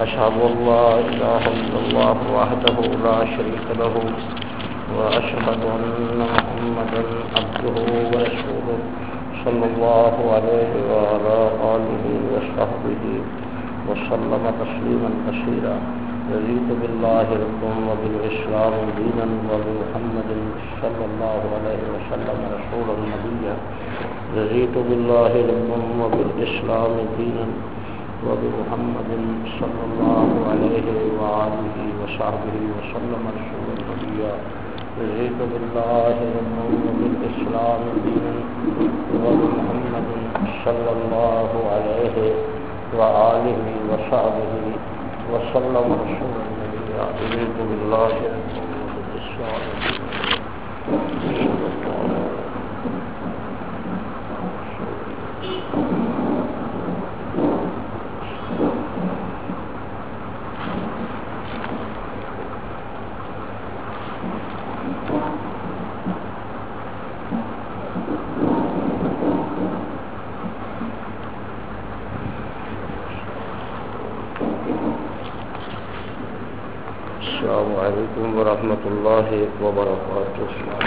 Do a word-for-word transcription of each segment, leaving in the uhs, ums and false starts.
أشهد أن لا إله إلا الله وحده لا شريك له وأشهد أن محمدا عبده ورسوله صلى الله عليه وعلى آله وصحبه وسلم تسليما كثيرا رضيت بالله ربا وبالإسلام دينا وبمحمد صلى الله عليه وسلم رسولا نبيا رضيت بالله ربا وبالإسلام دينا وبمحمد صلى الله عليه وآله وصحبه وسلم رسولا نبيا رضيت بالله ربا وبالإسلام دينا وبمحمد صلى الله عليه وآله وصحبه وسلم رسولا نبيا رضيت بالله ربا وبالإسلام دينا. السلام علیکم ورحمۃ اللہ وبرکاتہ.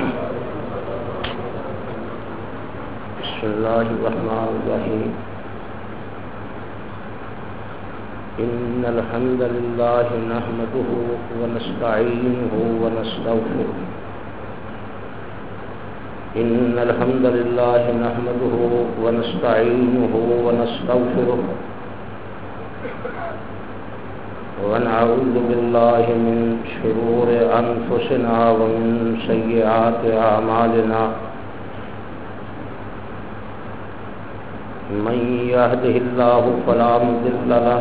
بسم اللہ الرحمن الرحیم. ان الحمد للہ نحمده ونستعینه ونستغفره. ان الحمد للہ نحمده ونستعینه ونستغفره ونعوذ بالله من شرور أنفسنا ومن سيئات أعمالنا. من يهده الله فلا مضل له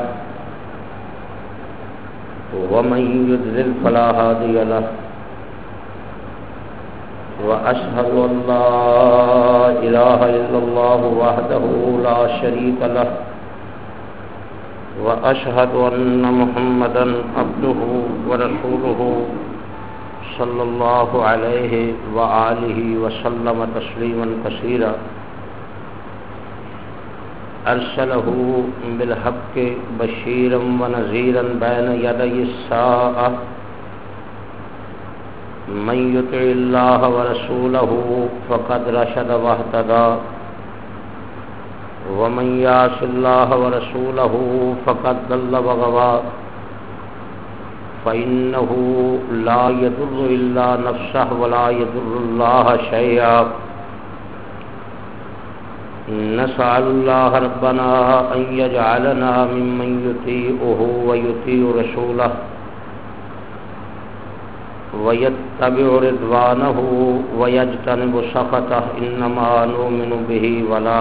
ومن يضلل فلا هادي له. وأشهد أن لا إله إلا الله وحده لا شريك له وأشهد أن محمدًا عبده ورسوله صلى الله عليه وآله وسلم تسليمًا كثيرا. أرسله بالحق بشيرًا ونذيرًا بين يدي الساعة. من يطع الله ورسوله فقد رشد واهتدى ومن يعص الله ورسوله فقد ضل وغوى. فإنه لا يضر إلا نفسه ولا يضر الله شيئا. نسأل الله ربنا أن يجعلنا ممن يطيعه ويطيع رسوله ويتبع رضوانه ويجتنب سخطه. إنما نؤمن به ولا.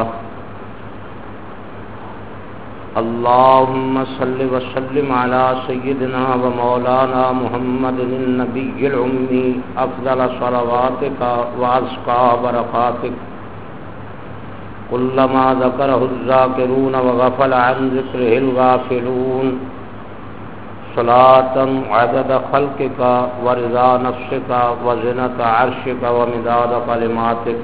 اللهم صل وسلم على سيدنا ومولانا محمد النبي الأمي أفضل صلواتك وأزكى بركاتك. كلما ذكره الذاكرون وغفل عن ذكره الغافلون. صلاة عدد خلقك ورضا نفسك وزنة عرشك ومداد كلماتك.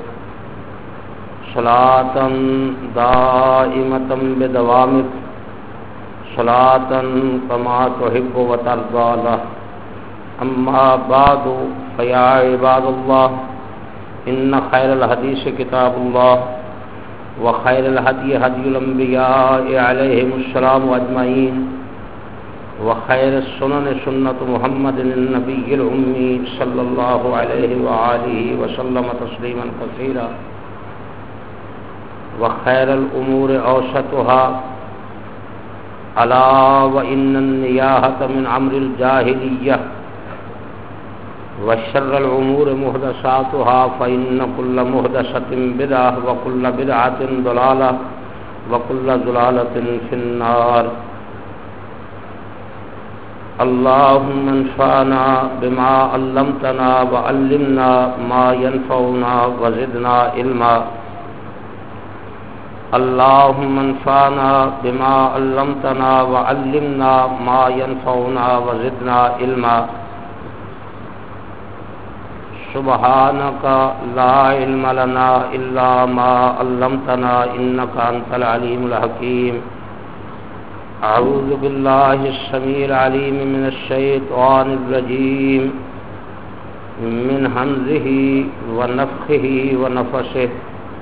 صلاة دائمة بدوامك. صلاة كما تحب وترضى له. أما بعد فيا عباد الله إن خير الحديث كتاب الله وخير الهدي هدي الأنبياء عليهم السلام أجمعين وخير السنن سنة محمد النبي الأمي صلى الله عليه وآله وسلم تسليما كثيرا. وخير الأمور أوسطها ألا وإن النياحة من أمر الجاهلية. وشر الأمور محدثاتها فإن كل محدثة بدعة وكل بدعة ضلالة وكل ضلالة في النار. اللهم انفعنا بما علمتنا وعلمنا ما ينفعنا وزدنا علما. اللهم انفعنا بما علمتنا وعلمنا ما ينفعنا وزدنا علما. سبحانك لا علم لنا إلا ما علمتنا إنك أنت العليم الحكيم. أعوذ بالله السميع العليم من الشيطان الرجيم من همزه ونفخه ونفسه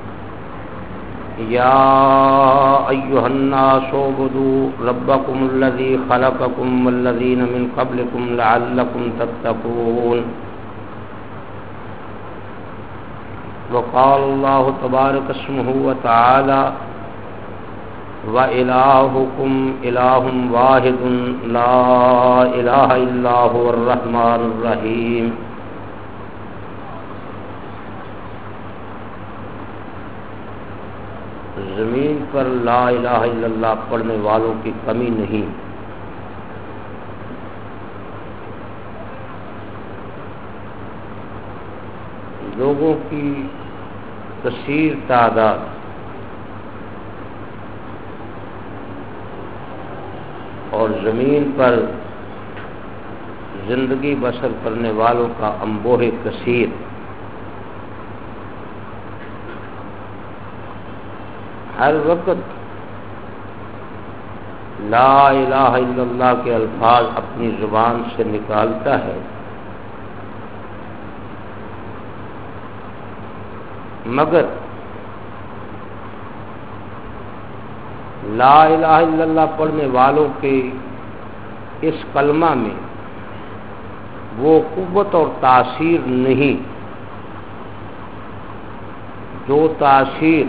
يا أيها الناس اعبدوا ربكم الذي خلقكم والذين من قبلكم لعلكم تتقون وقال الله تبارك اسمه وتعالى وإلهكم إله واحد لا إله إلا هو الرحمن الرحيم زمین پر لا الہ الا اللہ پڑھنے والوں کی کمی نہیں. لوگوں کی کثیر تعداد اور زمین پر زندگی بسر کرنے والوں کا انبوہ کثیر. ہر وقت لا الہ الا اللہ کے الفاظ اپنی زبان سے نکالتا ہے، مگر لا الہ الا اللہ پڑھنے والوں کے اس کلمہ میں وہ قوت اور تاثیر نہیں جو تاثیر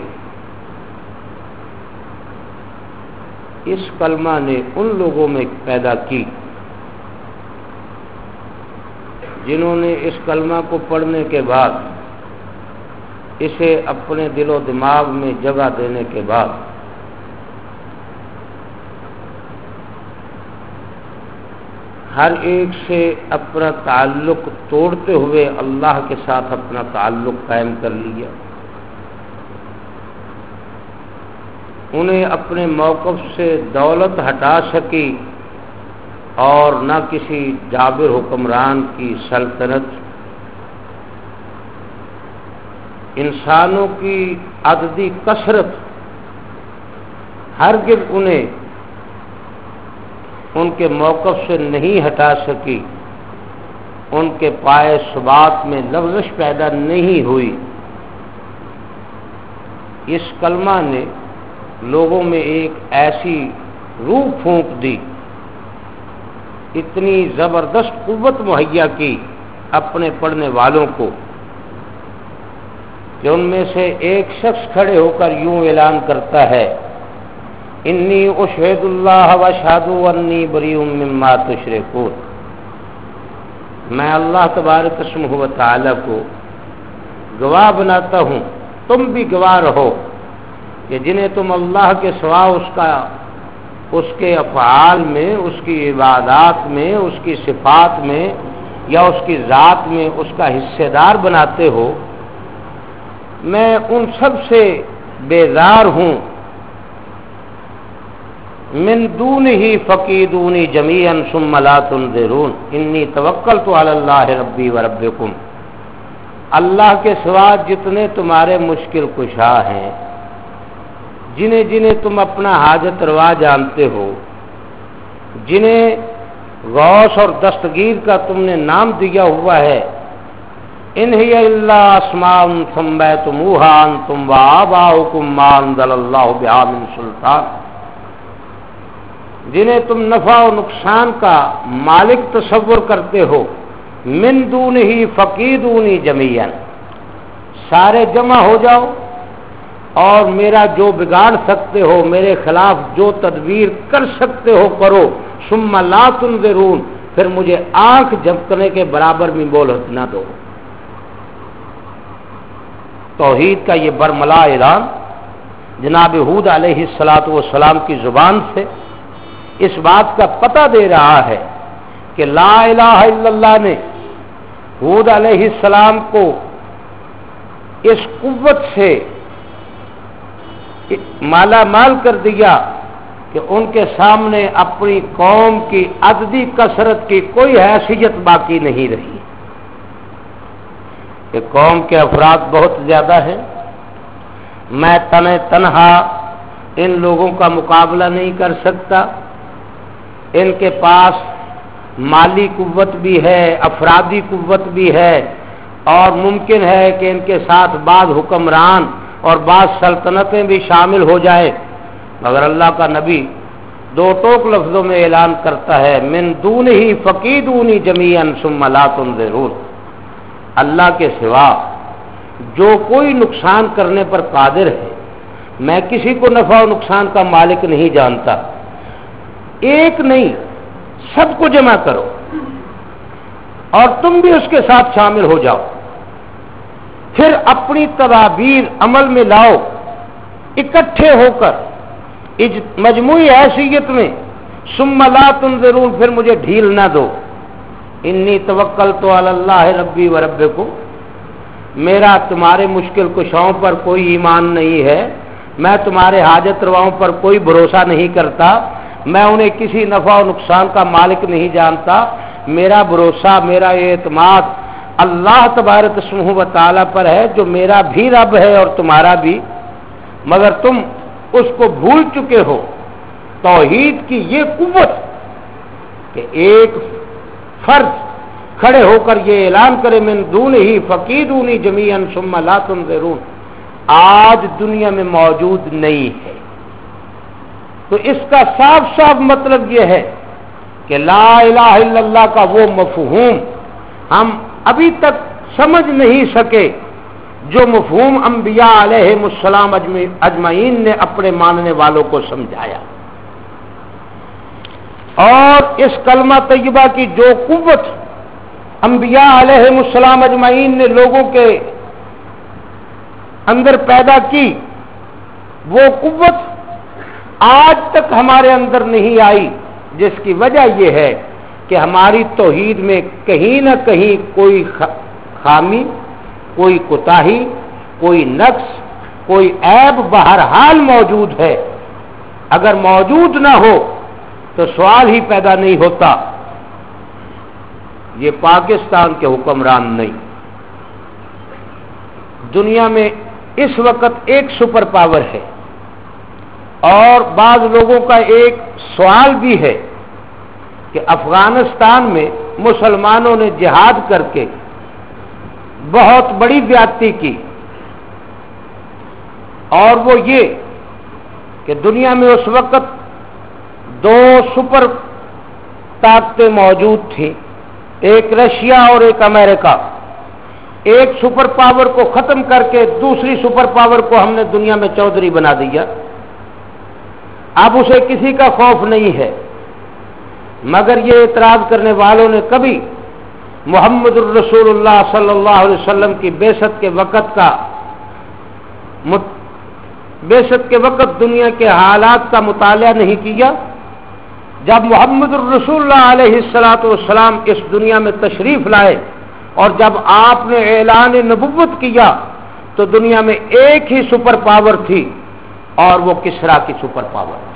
اس کلمہ نے ان لوگوں میں پیدا کی جنہوں نے اس کلمہ کو پڑھنے کے بعد، اسے اپنے دل و دماغ میں جگہ دینے کے بعد ہر ایک سے اپنا تعلق توڑتے ہوئے اللہ کے ساتھ اپنا تعلق قائم کر لیا. انہیں اپنے موقف سے دولت ہٹا سکی اور نہ کسی جابر حکمران کی سلطنت. انسانوں کی عددی کثرت ہرگز انہیں ان کے موقف سے نہیں ہٹا سکی، ان کے پائے ثبات میں لغزش پیدا نہیں ہوئی. اس کلمہ نے لوگوں میں ایک ایسی روح پھونک دی، اتنی زبردست قوت مہیا کی اپنے پڑھنے والوں کو کہ ان میں سے ایک شخص کھڑے ہو کر یوں اعلان کرتا ہے، انی اشہد اللہ واشہد انی بریء مما تشرکون. میں اللہ تبارک اسمہ و تعالی کو گواہ بناتا ہوں، تم بھی گواہ رہو کہ جنہیں تم اللہ کے سوا اس کا اس کے افعال میں، اس کی عبادات میں، اس کی صفات میں یا اس کی ذات میں اس کا حصے دار بناتے ہو، میں ان سب سے بیزار ہوں. من دونہ فقیدونی جمیعا ثم لا تنظرون انی توکلت علی اللہ ربی و ربکم. اللہ کے سوا جتنے تمہارے مشکل کشا ہیں، جنہیں جنہیں تم اپنا حاجت روا جانتے ہو، جنہیں غوث اور دستگیر کا تم نے نام دیا ہوا ہے، ان ہی الا اسماء سمیتموها انتم وآباؤکم ما انزل اللہ بہا من سلطان. جنہیں تم نفع و نقصان کا مالک تصور کرتے ہو، من دونہ فقیدونی جمیعا، سارے جمع ہو جاؤ اور میرا جو بگاڑ سکتے ہو، میرے خلاف جو تدبیر کر سکتے ہو کرو، ثم لا تنظرون، پھر مجھے آنکھ جھپکنے کے برابر بھی مہلت نہ دو. توحید کا یہ برملا اعلان جناب ہود علیہ الصلاۃ والسلام کی زبان سے اس بات کا پتہ دے رہا ہے کہ لا الہ الا اللہ نے ہود علیہ السلام کو اس قوت سے مالا مال کر دیا کہ ان کے سامنے اپنی قوم کی عددی کثرت کی کوئی حیثیت باقی نہیں رہی. کہ قوم کے افراد بہت زیادہ ہیں، میں تن تنہا ان لوگوں کا مقابلہ نہیں کر سکتا، ان کے پاس مالی قوت بھی ہے، افرادی قوت بھی ہے، اور ممکن ہے کہ ان کے ساتھ بعض حکمران اور بعض سلطنتیں بھی شامل ہو جائے، مگر اللہ کا نبی دو ٹوک لفظوں میں اعلان کرتا ہے من دونہ فقیدونی جمیعا ثم لا تنظرون، اللہ کے سوا جو کوئی نقصان کرنے پر قادر ہے، میں کسی کو نفع و نقصان کا مالک نہیں جانتا، ایک نہیں سب کو جمع کرو اور تم بھی اس کے ساتھ شامل ہو جاؤ، پھر اپنی تدابیر عمل میں لاؤ، اکٹھے ہو کر مجموعی حیثیت میں، ثم لا تنظرون، پھر مجھے ڈھیل نہ دو، انی توکلت علی اللہ ربی و ربکم، میرا تمہارے مشکل کشاؤں پر کوئی ایمان نہیں ہے، میں تمہارے حاجت رواؤں پر کوئی بھروسہ نہیں کرتا، میں انہیں کسی نفع و نقصان کا مالک نہیں جانتا، میرا بھروسہ، میرا اعتماد اللہ تبارک اسمہ و تعالی پر ہے جو میرا بھی رب ہے اور تمہارا بھی، مگر تم اس کو بھول چکے ہو۔ توحید کی یہ قوت کہ ایک فرد کھڑے ہو کر یہ اعلان کرے من دونہ فقیدونی جمیعا ثم لا تنظرون، آج دنیا میں موجود نہیں ہے۔ تو اس کا صاف صاف مطلب یہ ہے کہ لا الہ الا اللہ کا وہ مفہوم ہم ابھی تک سمجھ نہیں سکے جو مفہوم انبیاء علیہم السلام اجمعین نے اپنے ماننے والوں کو سمجھایا، اور اس کلمہ طیبہ کی جو قوت انبیاء علیہم السلام اجمعین نے لوگوں کے اندر پیدا کی، وہ قوت آج تک ہمارے اندر نہیں آئی، جس کی وجہ یہ ہے کہ ہماری توحید میں کہیں نہ کہیں کوئی خامی، کوئی کوتاہی، کوئی نقص، کوئی عیب بہرحال موجود ہے۔ اگر موجود نہ ہو تو سوال ہی پیدا نہیں ہوتا۔ یہ پاکستان کے حکمران نہیں، دنیا میں اس وقت ایک سپر پاور ہے، اور بعض لوگوں کا ایک سوال بھی ہے کہ افغانستان میں مسلمانوں نے جہاد کر کے بہت بڑی زیادتی کی، اور وہ یہ کہ دنیا میں اس وقت دو سپر طاقتیں موجود تھیں، ایک رشیا اور ایک امریکہ۔ ایک سپر پاور کو ختم کر کے دوسری سپر پاور کو ہم نے دنیا میں چودھری بنا دیا، اب اسے کسی کا خوف نہیں ہے، مگر یہ اعتراض کرنے والوں نے کبھی محمد الرسول اللہ صلی اللہ علیہ وسلم کی بعثت کے وقت کا بعثت کے وقت دنیا کے حالات کا مطالعہ نہیں کیا۔ جب محمد الرسول اللہ علیہ الصلوۃ والسلام اس دنیا میں تشریف لائے اور جب آپ نے اعلان نبوت کیا تو دنیا میں ایک ہی سپر پاور تھی، اور وہ کسرا کی سپر پاور تھی۔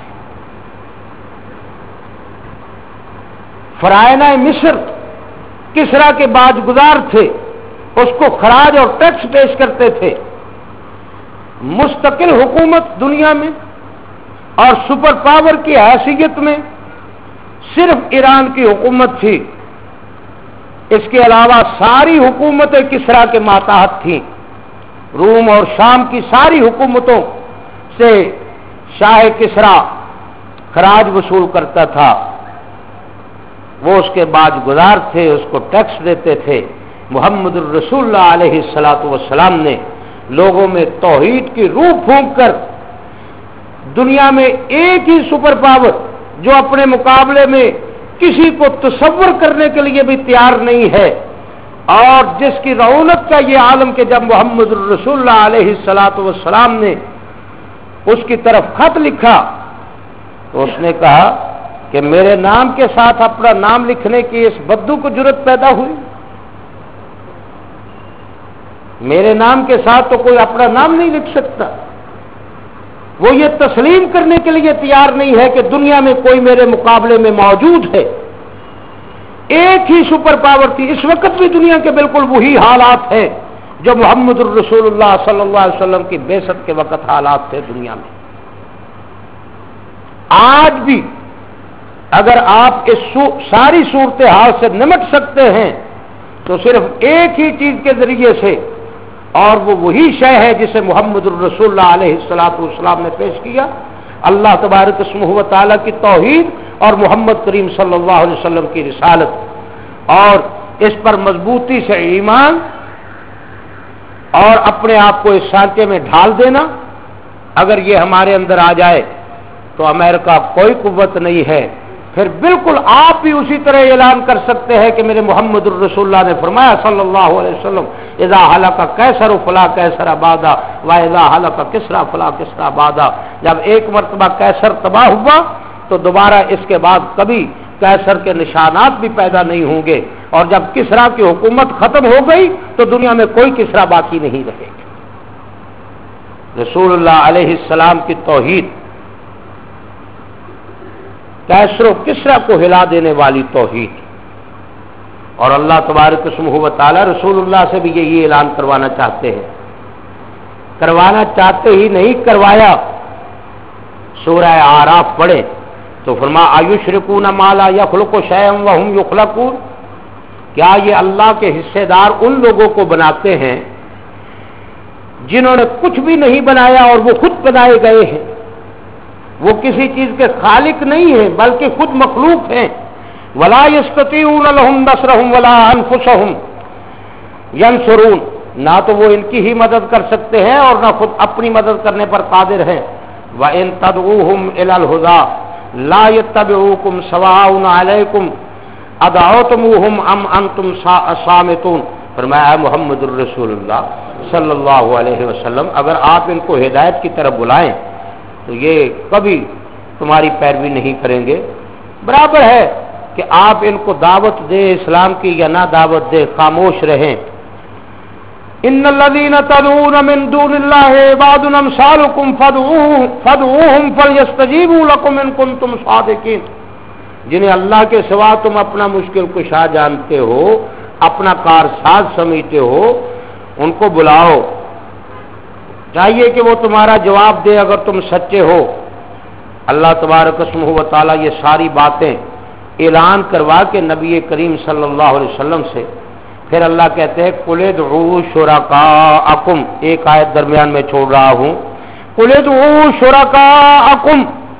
فرعونہ مصر کسرا کے باج گزار تھے، اس کو خراج اور ٹیکس پیش کرتے تھے۔ مستقل حکومت دنیا میں اور سپر پاور کی حیثیت میں صرف ایران کی حکومت تھی، اس کے علاوہ ساری حکومتیں کسرا کے ماتحت تھیں۔ روم اور شام کی ساری حکومتوں سے شاہ کسرا خراج وصول کرتا تھا، وہ اس کے باج گزار تھے، اس کو ٹیکس دیتے تھے۔ محمد الرسول اللہ علیہ الصلوۃ والسلام نے لوگوں میں توحید کی روح پھونک کر دنیا میں ایک ہی سپر پاور جو اپنے مقابلے میں کسی کو تصور کرنے کے لیے بھی تیار نہیں ہے، اور جس کی رونق کا یہ عالم کہ جب محمد الرسول اللہ علیہ الصلوۃ والسلام نے اس کی طرف خط لکھا تو اس نے کہا کہ میرے نام کے ساتھ اپنا نام لکھنے کی اس بدو کو جرت پیدا ہوئی؟ میرے نام کے ساتھ تو کوئی اپنا نام نہیں لکھ سکتا۔ وہ یہ تسلیم کرنے کے لیے تیار نہیں ہے کہ دنیا میں کوئی میرے مقابلے میں موجود ہے۔ ایک ہی سپر پاور تھی، اس وقت بھی دنیا کے بالکل وہی حالات ہیں جو محمد الرسول اللہ صلی اللہ علیہ وسلم کی بعثت کے وقت حالات تھے دنیا میں۔ آج بھی اگر آپ اس سو ساری صورتحال سے نمٹ سکتے ہیں تو صرف ایک ہی چیز کے ذریعے سے، اور وہ وہی شے ہے جسے محمد الرسول اللہ علیہ الصلوۃ والسلام نے پیش کیا، اللہ تبارک اسمہ و تعالیٰ کی توحید اور محمد کریم صلی اللہ علیہ وسلم کی رسالت، اور اس پر مضبوطی سے ایمان اور اپنے آپ کو اس سانچے میں ڈھال دینا۔ اگر یہ ہمارے اندر آ جائے تو امریکہ کوئی قوت نہیں ہے، پھر بالکل آپ بھی اسی طرح اعلان کر سکتے ہیں کہ میرے محمد الرسول اللہ نے فرمایا صلی اللہ علیہ وسلم، اذا ہلک کیسر فلا کیسر آبادا و اذا ہلک کسرا فلا کسرا آبادا۔ جب ایک مرتبہ کیسر تباہ ہوا تو دوبارہ اس کے بعد کبھی کیسر کے نشانات بھی پیدا نہیں ہوں گے، اور جب کسرا کی حکومت ختم ہو گئی تو دنیا میں کوئی کسرا باقی نہیں رہے گا۔ رسول اللہ علیہ السلام کی توحید، کیسر و کسرا کو ہلا دینے والی توحید، اور اللہ تبارک اسمہ و تعالی رسول اللہ سے بھی یہی اعلان کروانا چاہتے ہیں، کروانا چاہتے ہی نہیں کروایا۔ سورہ اعراف پڑھے تو فرمایا ایشرکون ما لا یخلق شیئا وهم یخلقون، کیا یہ اللہ کے حصے دار ان لوگوں کو بناتے ہیں جنہوں نے کچھ بھی نہیں بنایا اور وہ خود بنائے گئے ہیں، وہ کسی چیز کے خالق نہیں ہیں بلکہ خود مخلوق ہیں۔ ولا یستطیعون لهم نصرهم ولا انفسهم ینصرون، نہ تو وہ ان کی ہی مدد کر سکتے ہیں اور نہ خود اپنی مدد کرنے پر قادر ہیں۔ وَإِن تَدْعُوهُمْ إِلَى الْهُدَىٰ لَا يَتَّبِعُوكُمْ سَوَاءٌ عَلَيْكُمْ أَدْعَوْتُمُوهُمْ أَمْ أَنْتُمْ صَامِتُونَ۔ فرمایا محمد الرسول اللہ صلی اللہ علیہ وسلم، اگر آپ ان کو ہدایت کی طرف بلائیں تو یہ کبھی تمہاری پیروی نہیں کریں گے، برابر ہے کہ آپ ان کو دعوت دے اسلام کی یا نہ دعوت دے، خاموش رہیں۔ ان الذين تدعون من دون الله عباد امثالكم فادعوهم فليستجيبوا لكم ان كنتم صادقين، جنہیں اللہ کے سوا تم اپنا مشکل کشا جانتے ہو، اپنا کارساز سمجھتے ہو، ان کو بلاؤ، چاہیے کہ وہ تمہارا جواب دے اگر تم سچے ہو۔ اللہ تبارک اسمہ و تعالیٰ یہ ساری باتیں اعلان کروا کے نبی کریم صلی اللہ علیہ وسلم سے، پھر اللہ کہتے ہیں قُلِ ادْعُوا شُرَكَاءَكُمْ، ایک آیت درمیان میں چھوڑ رہا ہوں، قُلِ ادْعُوا شُرَكَاءَكُمْ،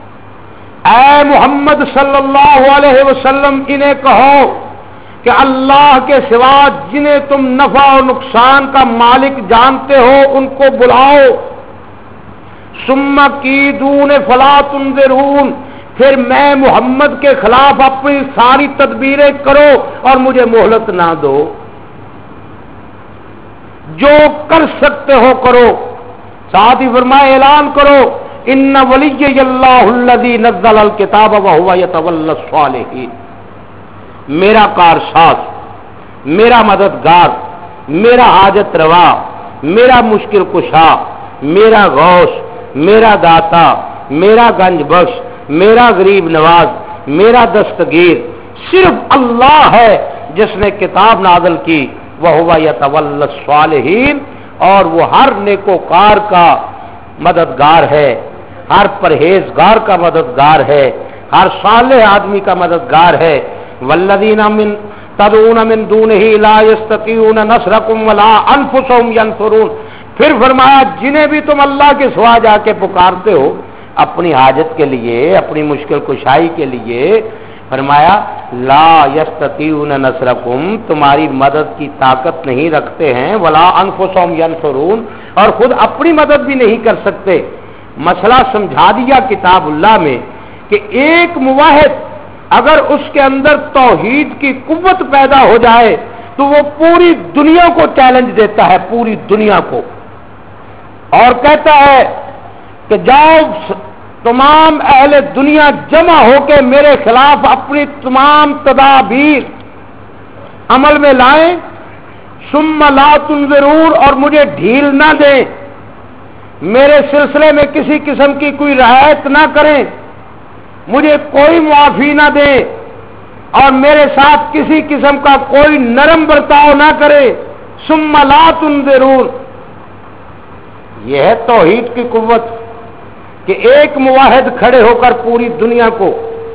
اے محمد صلی اللہ علیہ وسلم انہیں کہو کہ اللہ کے سوا جنہیں تم نفع اور نقصان کا مالک جانتے ہو ان کو بلاؤ۔ ثُمَّ كِيدُونِ فَلَا تُنظِرُونَ، پھر میں محمد کے خلاف اپنی ساری تدبیریں کرو اور مجھے مہلت نہ دو، جو کر سکتے ہو کرو۔ ساتھ ہی فرمایا اعلان کرو ان ولی اللہ الذی نزل الکتاب وہو یتولی الصالحین، میرا کارساز، میرا مددگار، میرا حاجت روا، میرا مشکل کشا، میرا غوث، میرا داتا، میرا گنج بخش، میرا غریب نواز، میرا دستگیر صرف اللہ ہے جس نے کتاب نازل کی، وَهُوَ يَتَوَلَّى الصَّالِحِينَ، اور وہ ہر نیکوکار کا مددگار ہے، ہر پرہیزگار کا مددگار ہے، ہر صالح آدمی کا مددگار ہے۔ وَالَّذِينَ مِن تَدْعُونَ مِن دُونِهِ لَا يَسْتَطِيعُونَ نَصْرَكُمْ وَلَا أَنفُسَهُمْ يَنصُرُونَ، پھر فرمایا جنہیں بھی تم اللہ کے سوا جا کے پکارتے ہو اپنی حاجت کے لیے، اپنی مشکل کشائی کے لیے، فرمایا لا یستطیعون نصرکم، تمہاری مدد کی طاقت نہیں رکھتے ہیں، ولا انفسہم ینصرون، اور خود اپنی مدد بھی نہیں کر سکتے۔ مسئلہ سمجھا دیا کتاب اللہ میں کہ ایک موحد اگر اس کے اندر توحید کی قوت پیدا ہو جائے تو وہ پوری دنیا کو چیلنج دیتا ہے، پوری دنیا کو، اور کہتا ہے کہ جاؤ تمام اہل دنیا جمع ہو کے میرے خلاف اپنی تمام تدابیر عمل میں لائیں، ثم لا تنظرون، اور مجھے ڈھیل نہ دیں، میرے سلسلے میں کسی قسم کی کوئی رعایت نہ کریں، مجھے کوئی معافی نہ دیں، اور میرے ساتھ کسی قسم کا کوئی نرم برتاؤ نہ کرے۔ ثم لا تنظرون، یہ ہے توحید کی قوت کہ ایک موحد کھڑے ہو کر پوری دنیا کو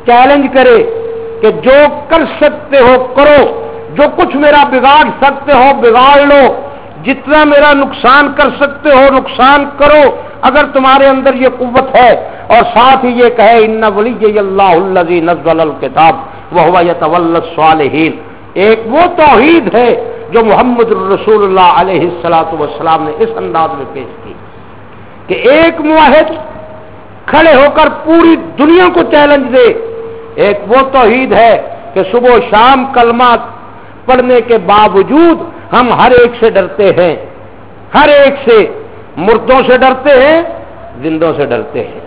چیلنج کرے کہ جو کر سکتے ہو کرو، جو کچھ میرا بگاڑ سکتے ہو بگاڑ لو، جتنا میرا نقصان کر سکتے ہو نقصان کرو اگر تمہارے اندر یہ قوت ہے، اور ساتھ ہی یہ کہے ان ولی اللہ الذی نزل الکتاب وہو یتولی الصالحین۔ ایک وہ توحید ہے جو محمد رسول اللہ علیہ الصلوۃ والسلام نے اس انداز میں پیش کی کہ ایک موحد کھڑے ہو کر پوری دنیا کو چیلنج دے۔ ایک وہ توحید ہے کہ صبح و شام کلمہ پڑھنے کے باوجود ہم ہر ایک سے ڈرتے ہیں، ہر ایک سے، مردوں سے ڈرتے ہیں، زندوں سے ڈرتے ہیں۔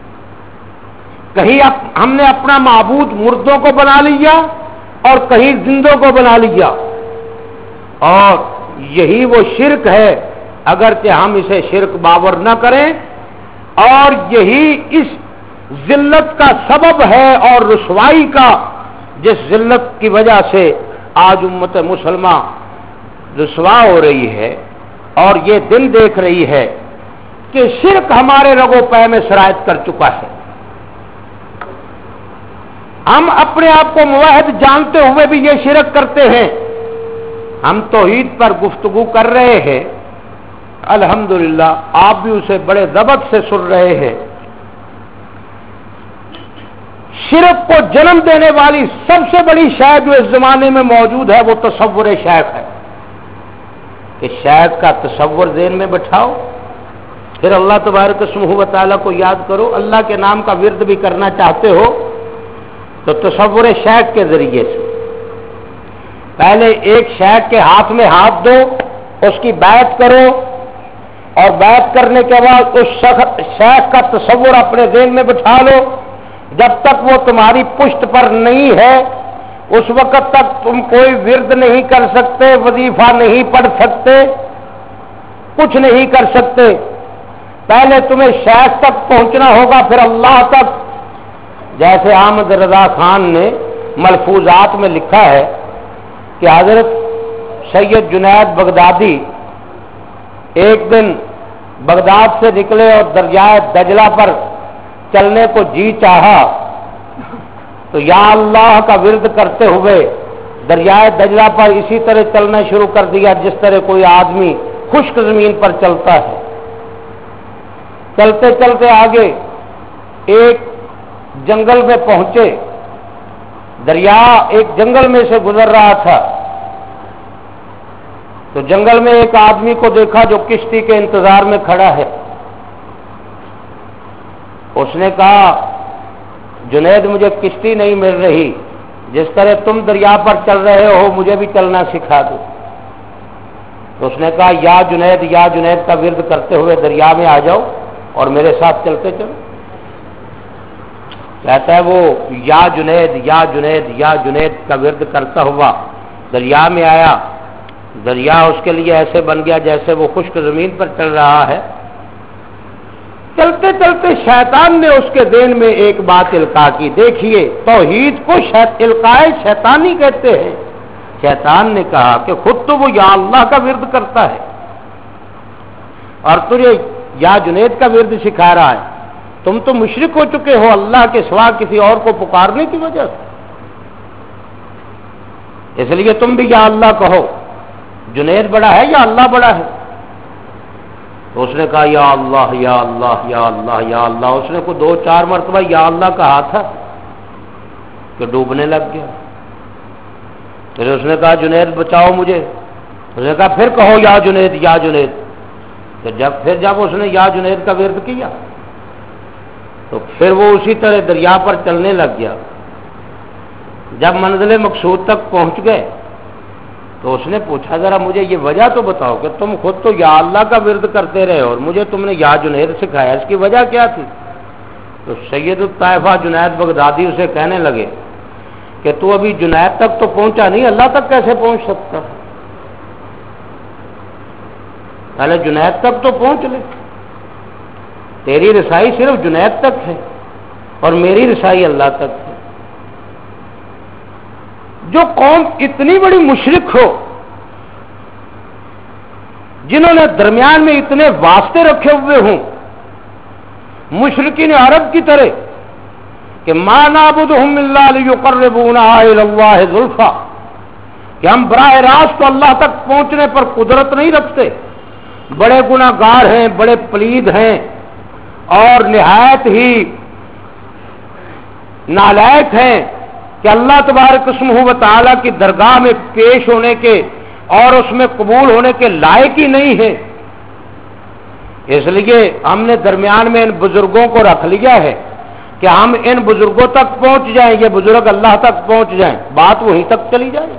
کہیں ہم نے اپنا معبود مردوں کو بنا لیا اور کہیں زندوں کو بنا لیا، اور یہی وہ شرک ہے اگرچہ ہم اسے شرک باور نہ کریں، اور یہی اس ذلت کا سبب ہے اور رسوائی کا، جس ذلت کی وجہ سے آج امت مسلمہ رسوا ہو رہی ہے اور یہ دن دیکھ رہی ہے کہ شرک ہمارے رگو پے میں سرایت کر چکا ہے۔ ہم اپنے آپ کو موحد جانتے ہوئے بھی یہ شرک کرتے ہیں۔ ہم توحید پر گفتگو کر رہے ہیں، الحمدللہ آپ بھی اسے بڑے ضبط سے سن رہے ہیں۔ شرک کو جنم دینے والی سب سے بڑی شے جو اس زمانے میں موجود ہے وہ تصور شیخ ہے، کہ شیخ کا تصور ذہن میں بٹھاؤ، پھر اللہ تبارک اسمہ و تعالیٰ کو یاد کرو۔ اللہ کے نام کا ورد بھی کرنا چاہتے ہو تو تصور شیخ کے ذریعے سے پہلے ایک شیخ کے ہاتھ میں ہاتھ دو، اس کی بیعت کرو، اور بیعت کرنے کے بعد اس شیخ کا تصور اپنے ذہن میں بٹھا لو۔ جب تک وہ تمہاری پشت پر نہیں ہے اس وقت تک تم کوئی ورد نہیں کر سکتے، وظیفہ نہیں پڑھ سکتے، کچھ نہیں کر سکتے۔ پہلے تمہیں شیخ تک پہنچنا ہوگا پھر اللہ تک۔ جیسے احمد رضا خان نے ملفوظات میں لکھا ہے کہ حضرت سید جنید بغدادی ایک دن بغداد سے نکلے اور دریائے دجلہ پر چلنے کو جی چاہا تو یا اللہ کا ورد کرتے ہوئے دریائے دجلہ پر اسی طرح چلنا شروع کر دیا جس طرح کوئی آدمی خشک زمین پر چلتا ہے۔ چلتے چلتے آگے ایک جنگل میں پہنچے، دریا ایک جنگل میں سے گزر رہا تھا، تو جنگل میں ایک آدمی کو دیکھا جو کشتی کے انتظار میں کھڑا ہے۔ اس نے کہا جنید مجھے کشتی نہیں مل رہی، جس طرح تم دریا پر چل رہے ہو مجھے بھی چلنا سکھا دو۔ تو اس نے کہا یا جنید یا جنید کا ورد کرتے ہوئے دریا میں آ جاؤ اور میرے ساتھ چلتے چلو۔ کہتا ہے وہ یا جنید یا جنید یا جنید کا ورد کرتا ہوا دریا میں آیا، دریا اس کے لیے ایسے بن گیا جیسے وہ خشک زمین پر چل رہا ہے۔ چلتے چلتے شیطان نے اس کے ذہن میں ایک بات القا کی۔ دیکھیے توحید کو القاء شیطانی کہتے ہیں۔ شیطان نے کہا کہ خود تو وہ یا اللہ کا ورد کرتا ہے اور تجھے یا جنید کا ورد سکھا رہا ہے، تم تو مشرک ہو چکے ہو اللہ کے سوا کسی اور کو پکارنے کی وجہ سے، اس لیے تم بھی یا اللہ کہو۔ جنید بڑا ہے یا اللہ بڑا ہے؟ تو اس نے کہا یا اللہ یا اللہ یا اللہ یا اللہ۔ اس نے کو دو چار مرتبہ یا اللہ کہا تھا کہ ڈوبنے لگ گیا۔ پھر اس نے کہا جنید بچاؤ مجھے۔ اس نے کہا پھر کہو یا جنید یا جنید۔ تو جب پھر جب اس نے یا جنید کا ورد کیا تو پھر وہ اسی طرح دریا پر چلنے لگ گیا۔ جب منزل مقصود تک پہنچ گئے تو اس نے پوچھا ذرا مجھے یہ وجہ تو بتاؤ کہ تم خود تو یا اللہ کا ورد کرتے رہے اور مجھے تم نے یا جنید سکھایا، اس کی وجہ کیا تھی؟ تو سید الطائفہ جنید بغدادی اسے کہنے لگے کہ تو ابھی جنید تک تو پہنچا نہیں، اللہ تک کیسے پہنچ سکتا؟ پہلے جنید تک تو پہنچ لے، تیری رسائی صرف جنید تک ہے اور میری رسائی اللہ تک ہے۔ جو قوم اتنی بڑی مشرک ہو، جنہوں نے درمیان میں اتنے واسطے رکھے ہوئے ہوں، مشرکین عرب کی طرح کہ ما نعبدہم الا لیقربونا الی اللہ زلفی، کہ ہم براہ راست تو اللہ تک پہنچنے پر قدرت نہیں رکھتے، بڑے گناہ گار ہیں، بڑے پلید ہیں اور نہایت ہی نالائق ہیں کہ اللہ تبارک اسمہ و تعالی کی درگاہ میں پیش ہونے کے اور اس میں قبول ہونے کے لائق ہی نہیں ہے۔ اس لیے ہم نے درمیان میں ان بزرگوں کو رکھ لیا ہے کہ ہم ان بزرگوں تک پہنچ جائیں، یہ بزرگ اللہ تک پہنچ جائیں، بات وہیں تک چلی جائے۔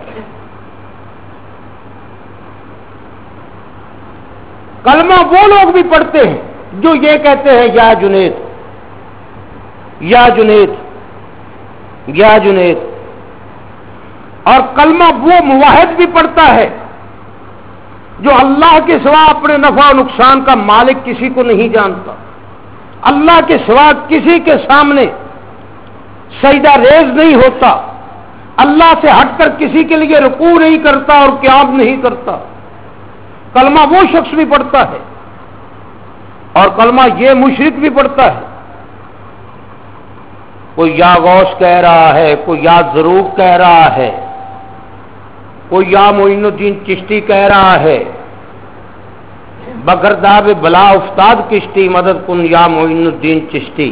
کلمہ وہ لوگ بھی پڑھتے ہیں جو یہ کہتے ہیں یا جنید یا جنید یا جنید، اور کلمہ وہ موحد بھی پڑھتا ہے جو اللہ کے سوا اپنے نفع و نقصان کا مالک کسی کو نہیں جانتا، اللہ کے سوا کسی کے سامنے سجدہ ریز نہیں ہوتا، اللہ سے ہٹ کر کسی کے لیے رکوع نہیں کرتا اور قیام نہیں کرتا۔ کلمہ وہ شخص بھی پڑھتا ہے، اور کلمہ یہ مشرک بھی پڑھتا ہے۔ کوئی یا غوث کہہ رہا ہے، کوئی یا ضروب کہہ رہا ہے، کوئی یا معین الدین چشتی کہہ رہا ہے، بگرداب بلا افتاد کشتی مدد کن یا معین الدین چشتی۔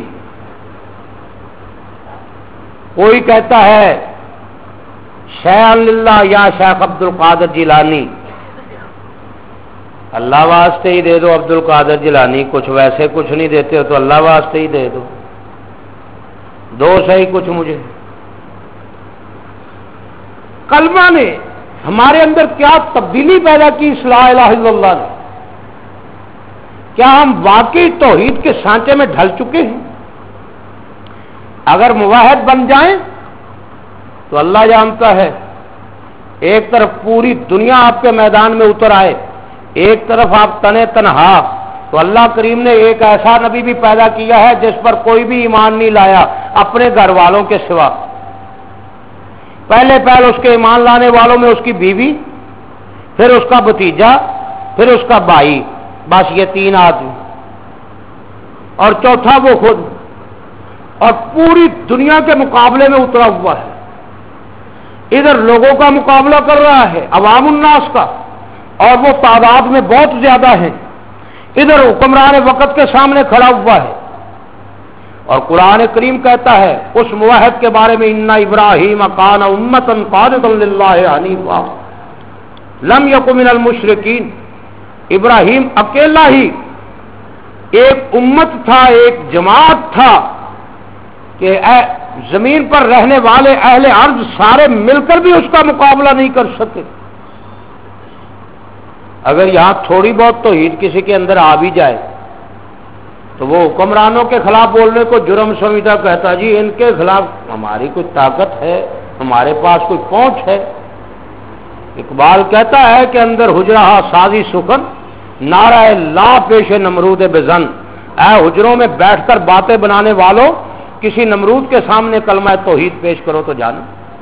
کوئی کہتا ہے شیخ للہ یا شیخ عبد القادر جیلانی، اللہ واسطے ہی دے دو عبد القادر جیلانی، کچھ ویسے کچھ نہیں دیتے ہو تو اللہ واسطے ہی دے دو، دو صحیح کچھ مجھے۔ کلمہ نے ہمارے اندر کیا تبدیلی پیدا کی اس لا الہ الا اللہ نے؟ کیا ہم واقعی توحید کے سانچے میں ڈھل چکے ہیں؟ اگر موحد بن جائیں تو اللہ جانتا ہے، ایک طرف پوری دنیا آپ کے میدان میں اتر آئے، ایک طرف آپ تنے تنہا، تو اللہ کریم نے ایک ایسا نبی بھی پیدا کیا ہے جس پر کوئی بھی ایمان نہیں لایا اپنے گھر والوں کے سوا۔ پہلے پہل اس کے ایمان لانے والوں میں اس کی بیوی، پھر اس کا بھتیجا، پھر اس کا بھائی، بس یہ تین آدمی، اور چوتھا وہ خود، اور پوری دنیا کے مقابلے میں اترا ہوا ہے۔ ادھر لوگوں کا مقابلہ کر رہا ہے، عوام الناس کا، اور وہ تعداد میں بہت زیادہ ہیں، ادھر حکمران وقت کے سامنے کھڑا ہوا ہے۔ اور قرآن کریم کہتا ہے اس موحد کے بارے میں ان ابراہیم کان امۃ قانتا للہ حنیفا لم یکن من المشرکین، ابراہیم اکیلا ہی ایک امت تھا، ایک جماعت تھا کہ زمین پر رہنے والے اہل ارض سارے مل کر بھی اس کا مقابلہ نہیں کر سکے۔ اگر یہاں تھوڑی بہت توحید کسی کے اندر آ بھی جائے تو وہ حکمرانوں کے خلاف بولنے کو جرم سمجھتا، کہتا جی ان کے خلاف ہماری کوئی طاقت ہے، ہمارے پاس کوئی پہنچ ہے۔ اقبال کہتا ہے کہ اندر حجرہ سازی سخن نعرہ لا پیش نمرود بزن، اے حجروں میں بیٹھ کر باتیں بنانے والوں، کسی نمرود کے سامنے کلمہ توحید پیش کرو تو جانا۔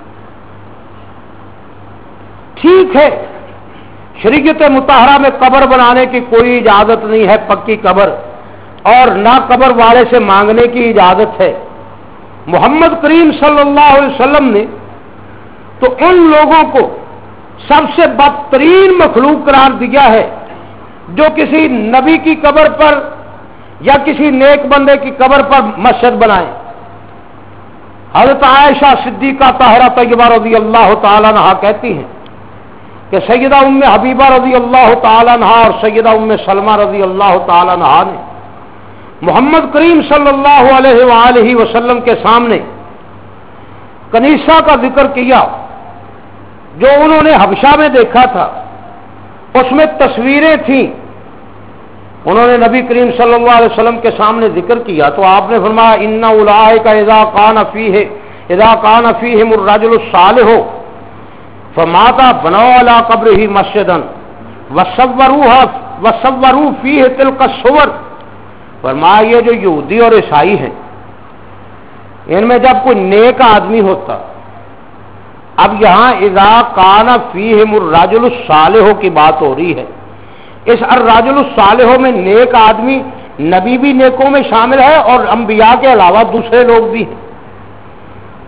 ٹھیک ہے، شریعت مطہرہ میں قبر بنانے کی کوئی اجازت نہیں ہے، پکی قبر، اور نہ قبر والے سے مانگنے کی اجازت ہے۔ محمد کریم صلی اللہ علیہ وسلم نے تو ان لوگوں کو سب سے بدترین مخلوق قرار دیا ہے جو کسی نبی کی قبر پر یا کسی نیک بندے کی قبر پر مسجد بنائے۔ حضرت عائشہ صدیقہ طاہرہ طیبہ رضی اللہ تعالیٰ عنہا کہتی ہیں کہ سیدہ ام حبیبہ رضی اللہ تعالیٰ عنہا اور سیدہ ام سلمہ رضی اللہ تعالیٰ عنہا نے محمد کریم صلی اللہ علیہ وآلہ وسلم کے سامنے کنیسہ کا ذکر کیا جو انہوں نے حبشہ میں دیکھا تھا، اس میں تصویریں تھیں، انہوں نے نبی کریم صلی اللہ علیہ وسلم کے سامنے ذکر کیا تو آپ نے فرمایا ان اولئک اذا کان فیہ اذا کان فیہم الرجل الصالح فمات بنوا علی قبرہ مسجدا وصوروها وصوروا فیہ تلک الصور۔ فرمایا یہ جو یہودی اور عیسائی ہیں ان میں جب کوئی نیک آدمی ہوتا، اب یہاں اذا کان فیہم الرجل الصالح کی بات ہو رہی ہے، اس الرجل الصالح میں نیک آدمی نبی بھی نیکوں میں شامل ہے اور انبیاء کے علاوہ دوسرے لوگ بھی ہیں۔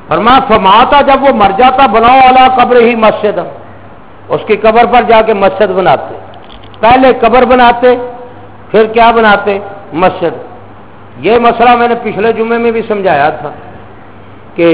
فرمایا فماتا، جب وہ مر جاتا بناؤ علی قبر ہی مسجد، اس کی قبر پر جا کے مسجد بناتے. پہلے قبر بناتے پھر کیا بناتے؟ مسجد. یہ مسئلہ میں نے پچھلے جمعے میں بھی سمجھایا تھا کہ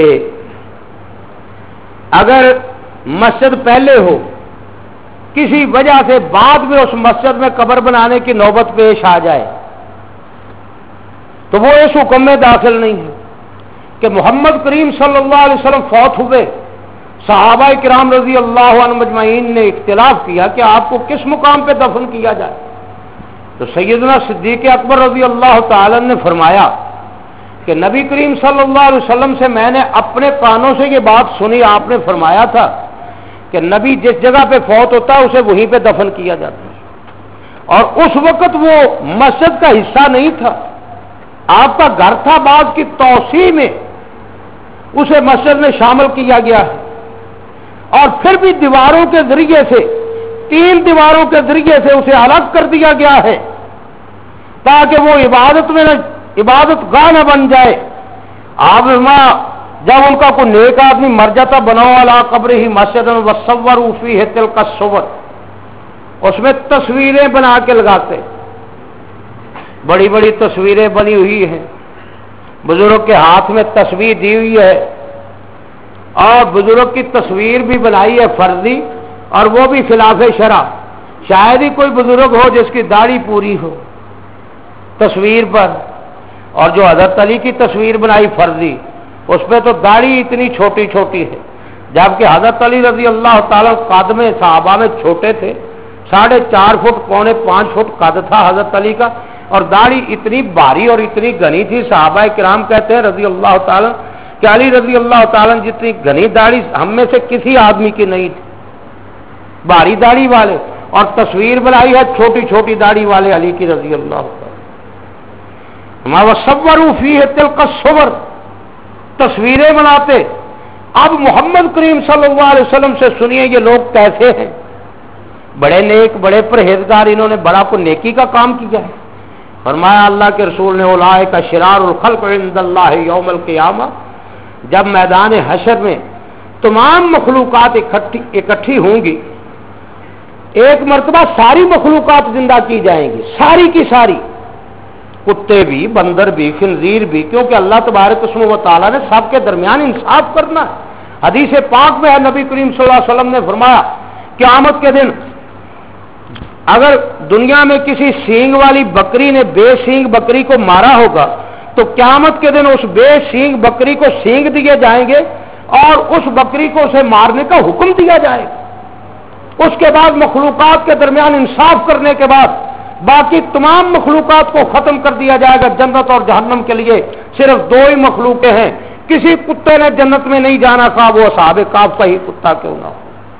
اگر مسجد پہلے ہو، کسی وجہ سے بعد میں اس مسجد میں قبر بنانے کی نوبت پیش آ جائے تو وہ اس حکم میں داخل نہیں ہے کہ محمد کریم صلی اللہ علیہ وسلم فوت ہوئے، صحابہ کرام رضی اللہ عنہ مجمعین نے اختلاف کیا کہ آپ کو کس مقام پہ دفن کیا جائے. تو سیدنا صدیق اکبر رضی اللہ تعالی نے فرمایا کہ نبی کریم صلی اللہ علیہ وسلم سے میں نے اپنے کانوں سے یہ بات سنی، آپ نے فرمایا تھا کہ نبی جس جگہ پہ فوت ہوتا ہے اسے وہیں پہ دفن کیا جاتا ہے. اور اس وقت وہ مسجد کا حصہ نہیں تھا، آپ کا گھر تھا، بعد کی توسیع میں اسے مسجد میں شامل کیا گیا ہے. اور پھر بھی دیواروں کے ذریعے سے، تین دیواروں کے ذریعے سے اسے الگ کر دیا گیا ہے تاکہ وہ عبادت میں نہ عبادت گاہ نہ بن جائے. آپ جب ان کا کوئی نیک آدمی مر جاتا بناؤ علی قبر ہی مسجد وصوروا فیہ تلک الصور، اس میں تصویریں بنا کے لگاتے. بڑی بڑی تصویریں بنی ہوئی ہیں، بزرگ کے ہاتھ میں تصویر دی ہوئی ہے، اور بزرگ کی تصویر بھی بنائی ہے فرضی، اور وہ بھی خلاف شرع. شاید ہی کوئی بزرگ ہو جس کی داڑھی پوری ہو تصویر پر. اور جو حضرت علی کی تصویر بنائی فرضی، اس پہ تو داڑھی اتنی چھوٹی چھوٹی ہے، جبکہ حضرت علی رضی اللہ تعالیٰ قد میں صحابہ میں چھوٹے تھے، ساڑھے چار فٹ پونے پانچ فٹ قد تھا حضرت علی کا، اور داڑھی اتنی بھاری اور اتنی گھنی تھی. صحابہ کرام کہتے ہیں رضی اللہ تعالیٰ کہ علی رضی اللہ تعالیٰ جتنی گھنی داڑھی ہم میں سے کسی آدمی کی نہیں تھی، بھاری داڑھی والے. اور تصویر بنائی ہے چھوٹی چھوٹی داڑھی والے علی کی رضی اللہ تعالیٰ. وصوروا فیہ تلک الصور، تصویریں بناتے. اب محمد کریم صلی اللہ علیہ وسلم سے سنیے یہ لوگ کیسے ہیں، بڑے نیک، بڑے پرہیزگار، انہوں نے بڑا کو نیکی کا کام کیا ہے. فرمایا اللہ کے رسول نے اولئک شرار الخلق عند اللہ یوم القیامہ، جب میدان حشر میں تمام مخلوقات اکٹھی اکٹھی ہوں گی، ایک مرتبہ ساری مخلوقات زندہ کی جائیں گی، ساری کی ساری، کتے بھی، بندر بھی، خنزیر بھی، کیونکہ اللہ تبارک و تعالیٰ نے سب کے درمیان انصاف کرنا ہے. حدیث پاک میں ہے نبی کریم صلی اللہ علیہ وسلم نے فرمایا قیامت کے دن اگر دنیا میں کسی سینگ والی بکری نے بے سینگ بکری کو مارا ہوگا تو قیامت کے دن اس بے سینگ بکری کو سینگ دیے جائیں گے اور اس بکری کو اسے مارنے کا حکم دیا جائے گا. اس کے بعد مخلوقات کے درمیان انصاف کرنے کے بعد باقی تمام مخلوقات کو ختم کر دیا جائے گا. جنت اور جہنم کے لیے صرف دو ہی مخلوقیں ہیں. کسی کتے نے جنت میں نہیں جانا تھا، وہ اصحاب کہف کا ہی کتا کیوں نہ ہو.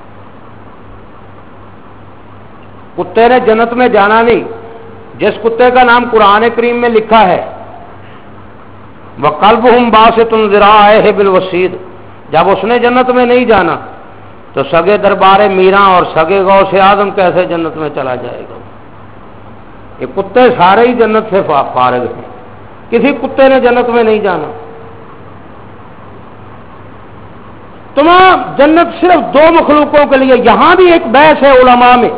کتے نے جنت میں جانا نہیں. جس کتے کا نام قرآن کریم میں لکھا ہے وَقَلْبُهُمْ بَاسِطٌ ذِرَاعَيْهِ بِالْوَصِيدِ، جب اس نے جنت میں نہیں جانا تو سگے دربار میراں اور سگے غوث اعظم کیسے جنت میں چلا جائے گا. یہ کتے سارے ہی جنت سے فارغ ہیں، کسی کتے نے جنت میں نہیں جانا. تمام جنت صرف دو مخلوقوں کے لیے. یہاں بھی ایک بحث ہے علماء میں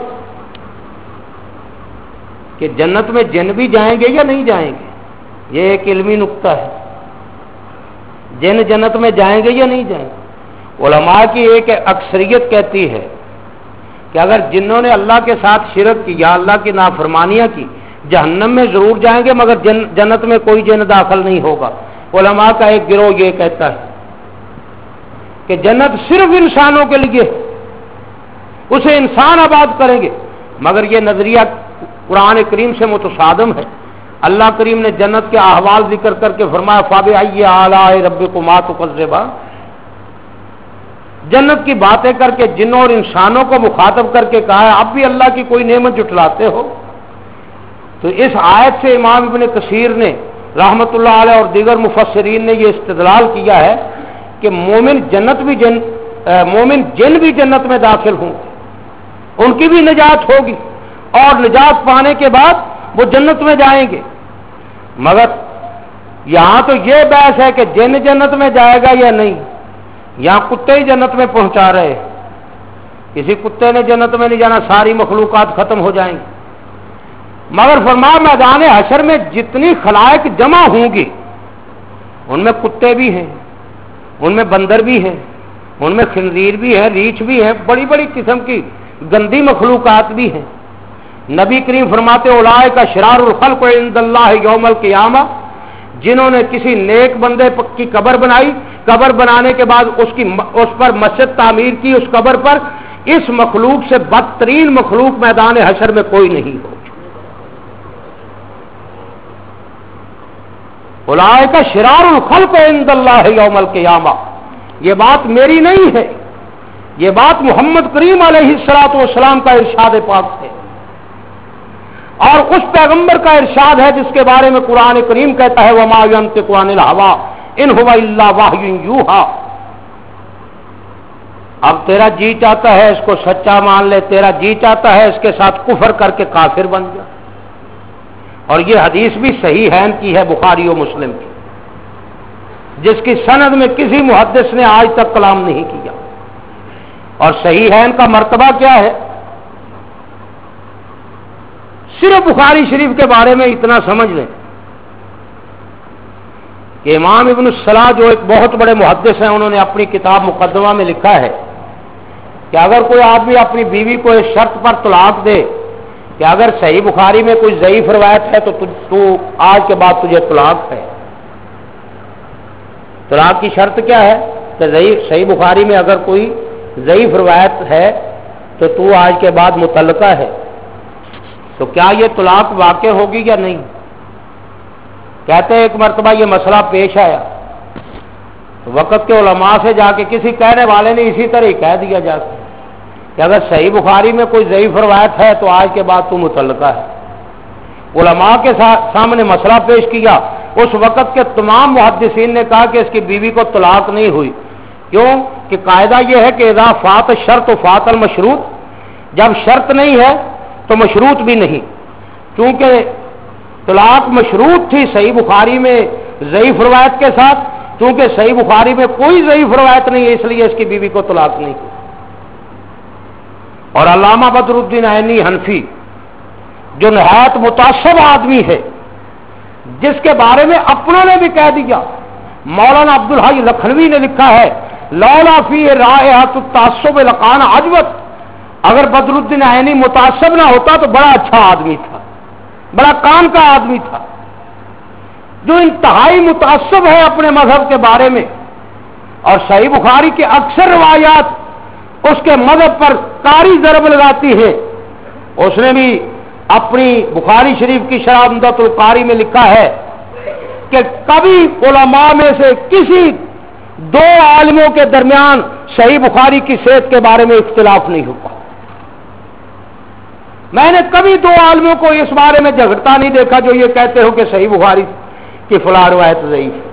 کہ جنت میں جن بھی جائیں گے یا نہیں جائیں گے. یہ ایک علمی نقطہ ہے، جن جنت میں جائیں گے یا نہیں جائیں گے. علماء کی ایک اکثریت کہتی ہے کہ اگر جنوں نے اللہ کے ساتھ شرک کی یا اللہ کی نافرمانیاں کی جہنم میں ضرور جائیں گے مگر جن جنت میں کوئی جن داخل نہیں ہوگا. علماء کا ایک گروہ یہ کہتا ہے کہ جنت صرف انسانوں کے لیے، اسے انسان آباد کریں گے. مگر یہ نظریہ قرآن کریم سے متصادم ہے. اللہ کریم نے جنت کے احوال ذکر کر کے فرمایا فَبِأَيِّ آلَاءِ رَبِّكُمَا تُكَذِّبَانِ، جنت کی باتیں کر کے جنوں اور انسانوں کو مخاطب کر کے کہا ہے اب بھی اللہ کی کوئی نعمت جٹلاتے ہو. تو اس آیت سے امام ابن کثیر نے رحمت اللہ علیہ اور دیگر مفسرین نے یہ استدلال کیا ہے کہ مومن جنت بھی جن مومن جن بھی جنت میں داخل ہوں ان کی بھی نجات ہوگی اور نجات پانے کے بعد وہ جنت میں جائیں گے. مگر یہاں تو یہ بحث ہے کہ جن جنت میں جائے گا یا نہیں. یہاں کتے ہی جنت میں پہنچا رہے ہیں، کسی کتے نے جنت میں نہیں جانا، ساری مخلوقات ختم ہو جائیں گی، مگر فرمایا میدان حشر میں جتنی خلائق جمع ہوں گی ان میں کتے بھی ہیں، ان میں بندر بھی ہیں، ان میں خنزیر بھی ہے، ریچھ بھی ہے، بڑی بڑی قسم کی گندی مخلوقات بھی ہیں۔ نبی کریم فرماتے اولئک شرار الخلق عند اللہ یوم القیامہ، جنہوں نے کسی نیک بندے کی قبر بنائی، قبر بنانے کے بعد اس کی اس پر مسجد تعمیر کی، اس قبر پر، اس مخلوق سے بدترین مخلوق میدان حشر میں کوئی نہیں ہو۔ اولئک شرار الخلق عند اللہ یوم القیامہ، یہ بات میری نہیں ہے، یہ بات محمد کریم علیہ الصلوۃ والسلام کا ارشاد پاک ہے، اور اس پیغمبر کا ارشاد ہے جس کے بارے میں قرآن کریم کہتا ہے وما ينطق عن الهوى ان هو الا وحی یوحى۔ اب تیرا جی چاہتا ہے اس کو سچا مان لے، تیرا جی چاہتا ہے اس کے ساتھ کفر کر کے کافر بن جا، اور یہ حدیث بھی صحیح ہے کی ہے، بخاری و مسلم کی، جس کی سند میں کسی محدث نے آج تک کلام نہیں کیا۔ اور صحیح ہے کا مرتبہ کیا ہے؟ صرف بخاری شریف کے بارے میں اتنا سمجھ لیں کہ امام ابن الصلاح جو ایک بہت بڑے محدث ہیں، انہوں نے اپنی کتاب مقدمہ میں لکھا ہے کہ اگر کوئی آدمی اپنی بیوی کو اس شرط پر طلاق دے کہ اگر صحیح بخاری میں کوئی ضعیف روایت ہے تو تو آج کے بعد تجھے طلاق ہے۔ طلاق کی شرط کیا ہے کہ صحیح بخاری میں اگر کوئی ضعیف روایت ہے تو تو آج کے بعد متعلقہ ہے۔ تو کیا یہ طلاق واقع ہوگی یا نہیں؟ کہتے ہیں ایک مرتبہ یہ مسئلہ پیش آیا، وقت کے علماء سے جا کے کسی کہنے والے نے اسی طرح ہی کہہ دیا جا کہ اگر صحیح بخاری میں کوئی ضعیف روایت ہے تو آج کے بعد تو متعلقہ ہے۔ علماء کے سامنے مسئلہ پیش کیا، اس وقت کے تمام محدثین نے کہا کہ اس کی بیوی کو طلاق نہیں ہوئی، کیوں کہ قاعدہ یہ ہے کہ اذا فات الشرط فات المشروط، جب شرط نہیں ہے تو مشروط بھی نہیں، کیونکہ طلاق مشروط تھی صحیح بخاری میں ضعیف روایت کے ساتھ، کیونکہ صحیح بخاری میں کوئی ضعیف روایت نہیں ہے اس لیے اس کی بیوی کو طلاق نہیں ہوئی۔ اور علامہ بدر الدین عینی حنفی جو نہایت متعصب آدمی ہے، جس کے بارے میں اپنوں نے بھی کہہ دیا، مولانا عبدالحی لکھنوی نے لکھا ہے لولا فی رائحۃ التعصب لکان عجوت، اگر بدر الدین عینی متعصب نہ ہوتا تو بڑا اچھا آدمی تھا، بڑا کام کا آدمی تھا، جو انتہائی متعصب ہے اپنے مذہب کے بارے میں، اور صحیح بخاری کے اکثر روایات اس کے مذہب پر کاری ضرب لگاتی ہے۔ اس نے بھی اپنی بخاری شریف کی شرح عمدۃ القاری میں لکھا ہے کہ کبھی علماء میں سے کسی دو عالموں کے درمیان صحیح بخاری کی صحت کے بارے میں اختلاف نہیں ہوا، میں نے کبھی دو عالموں کو اس بارے میں جھگڑتا نہیں دیکھا جو یہ کہتے ہو کہ صحیح بخاری کی فلاں روایت ضعیف ہے۔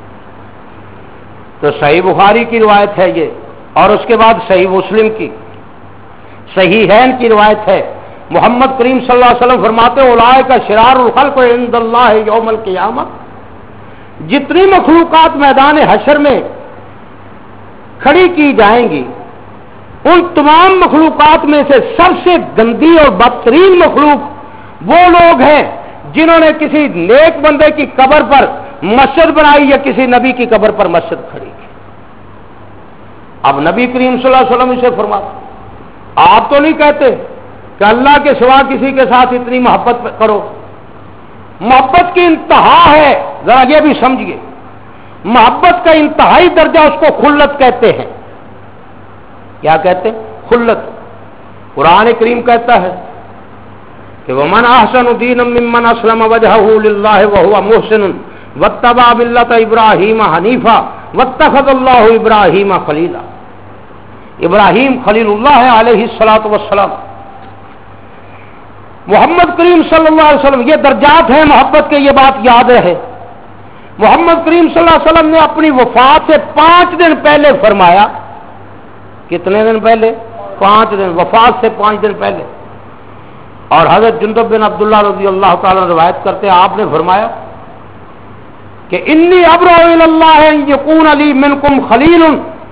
تو صحیح بخاری کی روایت ہے یہ، اور اس کے بعد صحیح مسلم کی، صحیحین کی روایت ہے۔ محمد کریم صلی اللہ علیہ وسلم فرماتے اولئک شرار الخلق عند اللہ یوم القیامہ، جتنی مخلوقات میدان حشر میں کھڑی کی جائیں گی ان تمام مخلوقات میں سے سب سے گندی اور بدترین مخلوق وہ لوگ ہیں جنہوں نے کسی نیک بندے کی قبر پر مسجد بنائی یا کسی نبی کی قبر پر مسجد کھڑی کی۔ اب نبی کریم صلی اللہ علیہ وسلم اسے فرماتے، آپ تو نہیں کہتے کہ اللہ کے سوا کسی کے ساتھ اتنی محبت کرو، محبت کی انتہا ہے، ذرا یہ بھی سمجھیے، محبت کا انتہائی درجہ اس کو خلت کہتے ہیں۔ کیا کہتے ہیں؟ خلت۔ قرآن کریم کہتا ہے کہ وَمَنْ أَحْسَنُ دِينًا مِّمَّنْ أَسْلَمَ وَجْهَهُ لِلَّهِ وَهُوَ مُحْسِنٌ وَاتَّبَعَ مِلَّةَ إِبْرَاهِيمَ حَنِيفًا وَاتَّخَذَ اللَّهُ إِبْرَاهِيمَ خَلِيلًا۔ ابراہیم خلیل اللہ علیہ الصلوۃ والسلام، محمد کریم صلی اللہ علیہ وسلم، یہ درجات ہیں محبت کے، یہ بات یاد رہے۔ محمد کریم صلی اللہ علیہ وسلم نے اپنی وفات سے پانچ دن پہلے فرمایا، کتنے دن پہلے؟ پانچ دن، وفات سے پانچ دن پہلے۔ اور حضرت جندب بن عبداللہ رضی اللہ تعالیٰ روایت کرتے ہیں، آپ نے فرمایا کہ انی ابرأ الی اللہ ان یکون لی منکم خلیل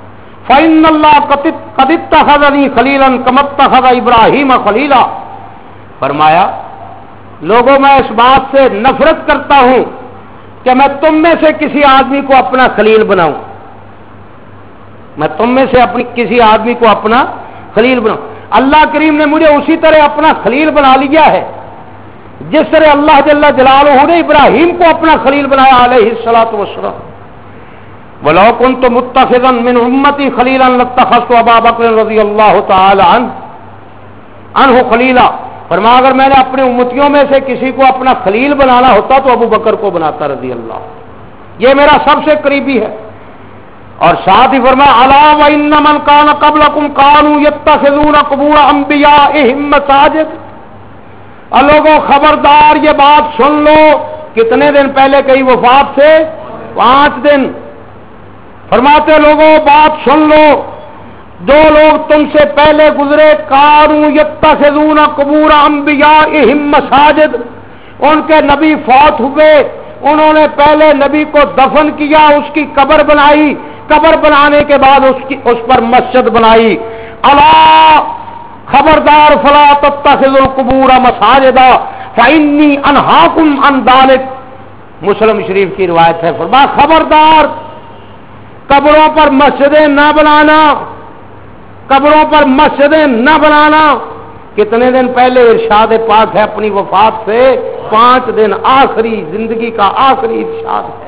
فإن اللہ قد اتخذنی خلیلا کما اتخذ ابراہیم خلیلا. فرمایا لوگوں میں اس بات سے نفرت کرتا ہوں کہ میں تم میں سے کسی آدمی کو اپنا خلیل بناؤں میں تم میں سے اپنی کسی آدمی کو اپنا خلیل بناؤں. اللہ کریم نے مجھے اسی طرح اپنا خلیل بنا لیا ہے جس طرح اللہ جل جلالہ نے ابراہیم کو اپنا خلیل بنایا علیہ الصلوۃ والسلام. وَلَوْ كُنْتُ مُتَّخِذًا مِّنْ أُمَّتِي خَلِيلًا لَاتَّخَذْتُ أَبَا بَكْرٍ رضی اللہ تعالی عنہ عنہ خلیلا. فرمایا اگر میں نے اپنے امتیوں میں سے کسی کو اپنا خلیل بنانا ہوتا تو ابو بکر کو بناتا رضی اللہ. یہ میرا سب سے قریبی ہے. اور ساتھ ہی فرمایا الا وان من كان قبلكم كانوا يتخذون قبور انبيائهم مساجد. اور لوگوں خبردار یہ بات سن لو. کتنے دن پہلے کئی وفات سے پانچ دن. فرماتے لوگوں بات سن لو جو لوگ تم سے پہلے گزرے كانوا يتخذون قبور انبيائهم مساجد. ان کے نبی فوت ہوئے انہوں نے پہلے نبی کو دفن کیا اس کی قبر بنائی قبر بنانے کے بعد اس کی اس پر مسجد بنائی. الا خبردار فلا تتخذوا القبور مساجدا فانی انہاکم عن ذلک. مسلم شریف کی روایت ہے. فرمایا خبردار قبروں پر مسجدیں نہ بنانا قبروں پر مسجدیں نہ بنانا. کتنے دن پہلے ارشاد پاک ہے اپنی وفات سے پانچ دن آخری زندگی کا آخری ارشاد ہے.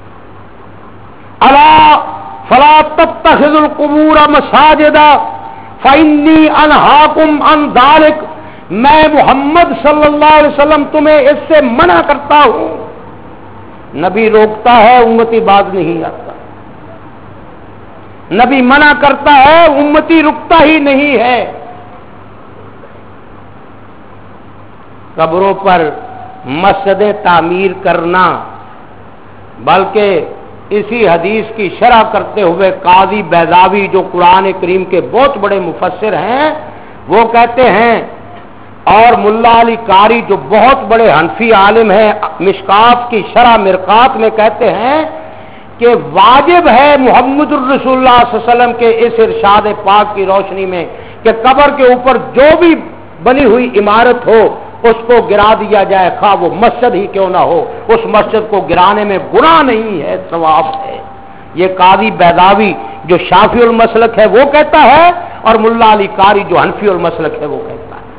الا فلا تتخذوا القبور مساجدا فانی انہاکم عن ذلک. میں محمد صلی اللہ علیہ وسلم تمہیں اس سے منع کرتا ہوں. نبی روکتا ہے امتی باز نہیں آتا. نبی منع کرتا ہے امتی رکتا ہی نہیں ہے. قبروں پر مسجدیں تعمیر کرنا بلکہ اسی حدیث کی شرح کرتے ہوئے قاضی بیضاوی جو قرآن کریم کے بہت بڑے مفسر ہیں وہ کہتے ہیں اور ملا علی قاری جو بہت بڑے حنفی عالم ہیں مشکات کی شرح مرقات میں کہتے ہیں کہ واجب ہے محمد الرسول اللہ صلی اللہ علیہ وسلم کے اس ارشاد پاک کی روشنی میں کہ قبر کے اوپر جو بھی بنی ہوئی عمارت ہو اس کو گرا دیا جائے خواہ وہ مسجد ہی کیوں نہ ہو. اس مسجد کو گرانے میں گناہ نہیں ہے ثواب ہے. یہ قاضی بیضاوی جو شافعی المسلک ہے وہ کہتا ہے اور ملا علی قاری جو حنفی المسلک ہے وہ کہتا ہے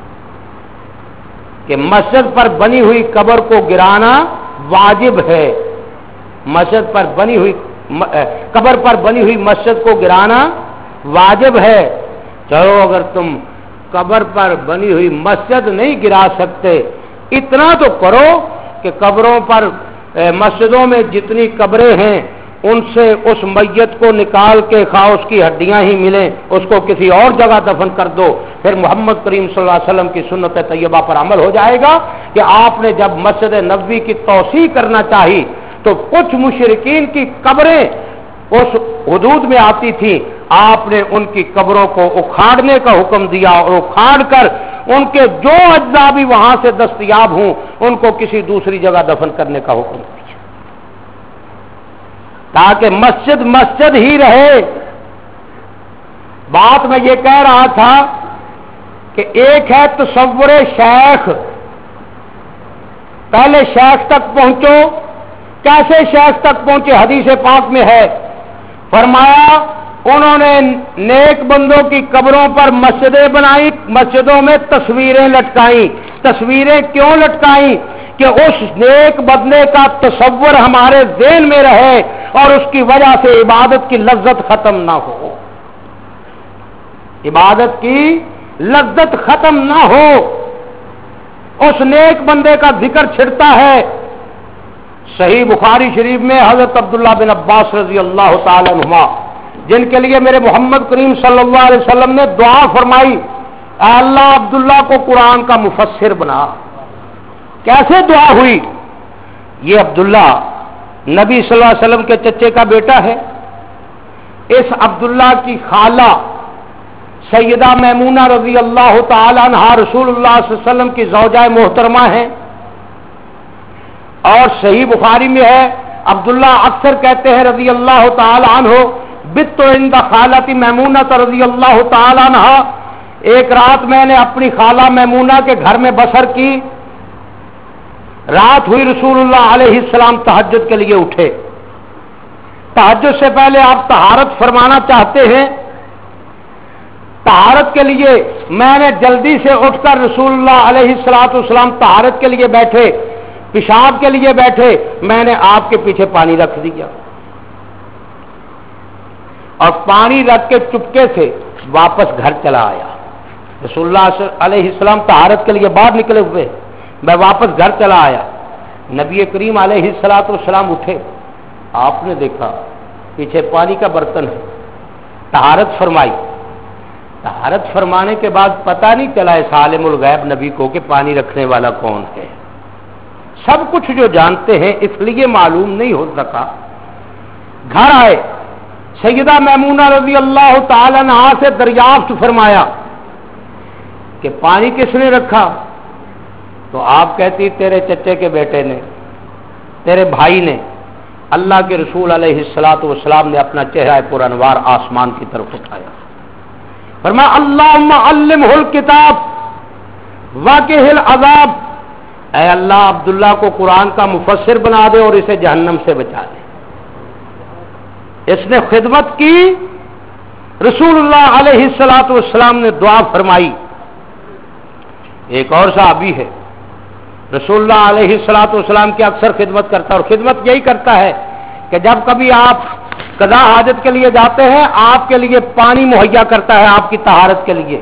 کہ مسجد پر بنی ہوئی قبر کو گرانا واجب ہے. مسجد پر بنی ہوئی قبر پر بنی ہوئی مسجد کو گرانا واجب ہے. چلو اگر تم قبر پر بنی ہوئی مسجد نہیں گرا سکتے اتنا تو کرو کہ قبروں پر مسجدوں میں جتنی قبریں ہیں ان سے اس میت کو نکال کے خواہ اس کی ہڈیاں ہی ملیں اس کو کسی اور جگہ دفن کر دو. پھر محمد کریم صلی اللہ علیہ وسلم کی سنت طیبہ پر عمل ہو جائے گا کہ آپ نے جب مسجد نبوی کی توسیع کرنا چاہی تو کچھ مشرکین کی قبریں اس حدود میں آتی تھی آپ نے ان کی قبروں کو اکھاڑنے کا حکم دیا اور اکھاڑ کر ان کے جو اجزاء بھی وہاں سے دستیاب ہوں ان کو کسی دوسری جگہ دفن کرنے کا حکم دیا تاکہ مسجد مسجد ہی رہے. بات میں یہ کہہ رہا تھا کہ ایک ہے تصور شیخ. پہلے شیخ تک پہنچو. کیسے شیخ تک پہنچے؟ حدیث پاک میں ہے فرمایا انہوں نے نیک بندوں کی قبروں پر مسجدیں بنائی مسجدوں میں تصویریں لٹکائیں. تصویریں کیوں لٹکائیں؟ کہ اس نیک بندے کا تصور ہمارے ذہن میں رہے اور اس کی وجہ سے عبادت کی لذت ختم نہ ہو. عبادت کی لذت ختم نہ ہو. اس نیک بندے کا ذکر چھڑتا ہے. صحیح بخاری شریف میں حضرت عبداللہ بن عباس رضی اللہ تعالی عنہما جن کے لیے میرے محمد کریم صلی اللہ علیہ وسلم نے دعا فرمائی اے اللہ عبداللہ کو قرآن کا مفسر بنا. کیسے دعا ہوئی؟ یہ عبداللہ نبی صلی اللہ علیہ وسلم کے چچے کا بیٹا ہے. اس عبداللہ کی خالہ سیدہ میمونہ رضی اللہ تعالی عنہا رسول اللہ صلی اللہ علیہ وسلم کی زوجہ محترمہ ہیں. اور صحیح بخاری میں ہے عبداللہ اکثر کہتے ہیں رضی اللہ تعالی عنہ بت عند خالتی میمونہ رضی اللہ تعالی عنہ، ایک رات میں نے اپنی خالہ میمونہ کے گھر میں بسر کی. رات ہوئی، رسول اللہ علیہ السلام تہجد کے لیے اٹھے. تہجد سے پہلے آپ طہارت فرمانا چاہتے ہیں. طہارت کے لیے میں نے جلدی سے اٹھ کر رسول اللہ علیہ الصلوۃ والسلام طہارت کے لیے بیٹھے، پیشاب کے لیے بیٹھے، میں نے آپ کے پیچھے پانی رکھ دیا اور پانی رکھ کے چپکے سے واپس گھر چلا آیا. رسول اللہ علیہ السلام طہارت کے لیے باہر نکلے ہوئے، میں واپس گھر چلا آیا. نبی کریم علیہ الصلوۃ والسلام اٹھے، آپ نے دیکھا پیچھے پانی کا برتن ہے. طہارت فرمائی. طہارت فرمانے کے بعد پتہ نہیں چلا اس عالم الغیب نبی کو کہ پانی رکھنے والا کون ہے. سب کچھ جو جانتے ہیں اس لیے معلوم نہیں ہو سکا. گھر آئے، سیدہ میمونہ رضی اللہ تعالی عنہ سے دریافت فرمایا کہ پانی کس نے رکھا؟ تو آپ کہتی تیرے چچے کے بیٹے نے، تیرے بھائی نے. اللہ کے رسول علیہ الصلوۃ والسلام نے اپنا چہرہ پر انوار آسمان کی طرف اٹھایا، فرمایا اللہم علمہ الکتاب واقعہ العذاب، اے اللہ عبداللہ کو قرآن کا مفسر بنا دے اور اسے جہنم سے بچا دے. اس نے خدمت کی. رسول اللہ علیہ الصلوۃ والسلام نے دعا فرمائی. ایک اور صحابی ہے، رسول اللہ علیہ الصلوۃ والسلام کی اکثر خدمت کرتا ہے، اور خدمت یہی کرتا ہے کہ جب کبھی آپ قضا حاجت کے لیے جاتے ہیں آپ کے لیے پانی مہیا کرتا ہے آپ کی طہارت کے لیے.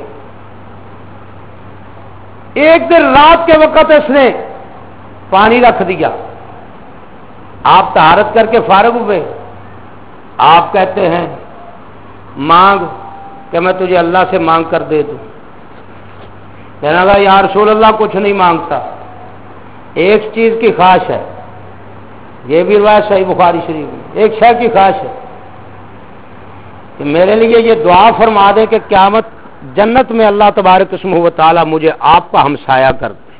ایک دن رات کے وقت اس نے پانی رکھ دیا. آپ طہارت کر کے فارغ ہوئے، آپ کہتے ہیں مانگ کہ میں تجھے اللہ سے مانگ کر دے دوں. کہنے لگا یا رسول اللہ کچھ نہیں مانگتا، ایک چیز کی خواہش ہے. یہ بھی روایت صحیح بخاری شریف میں، ایک شے کی خواہش ہے کہ میرے لیے یہ دعا فرما دے کہ قیامت جنت میں اللہ تبارک اسمہ و تعالی مجھے آپ کا ہمسایہ کر دے.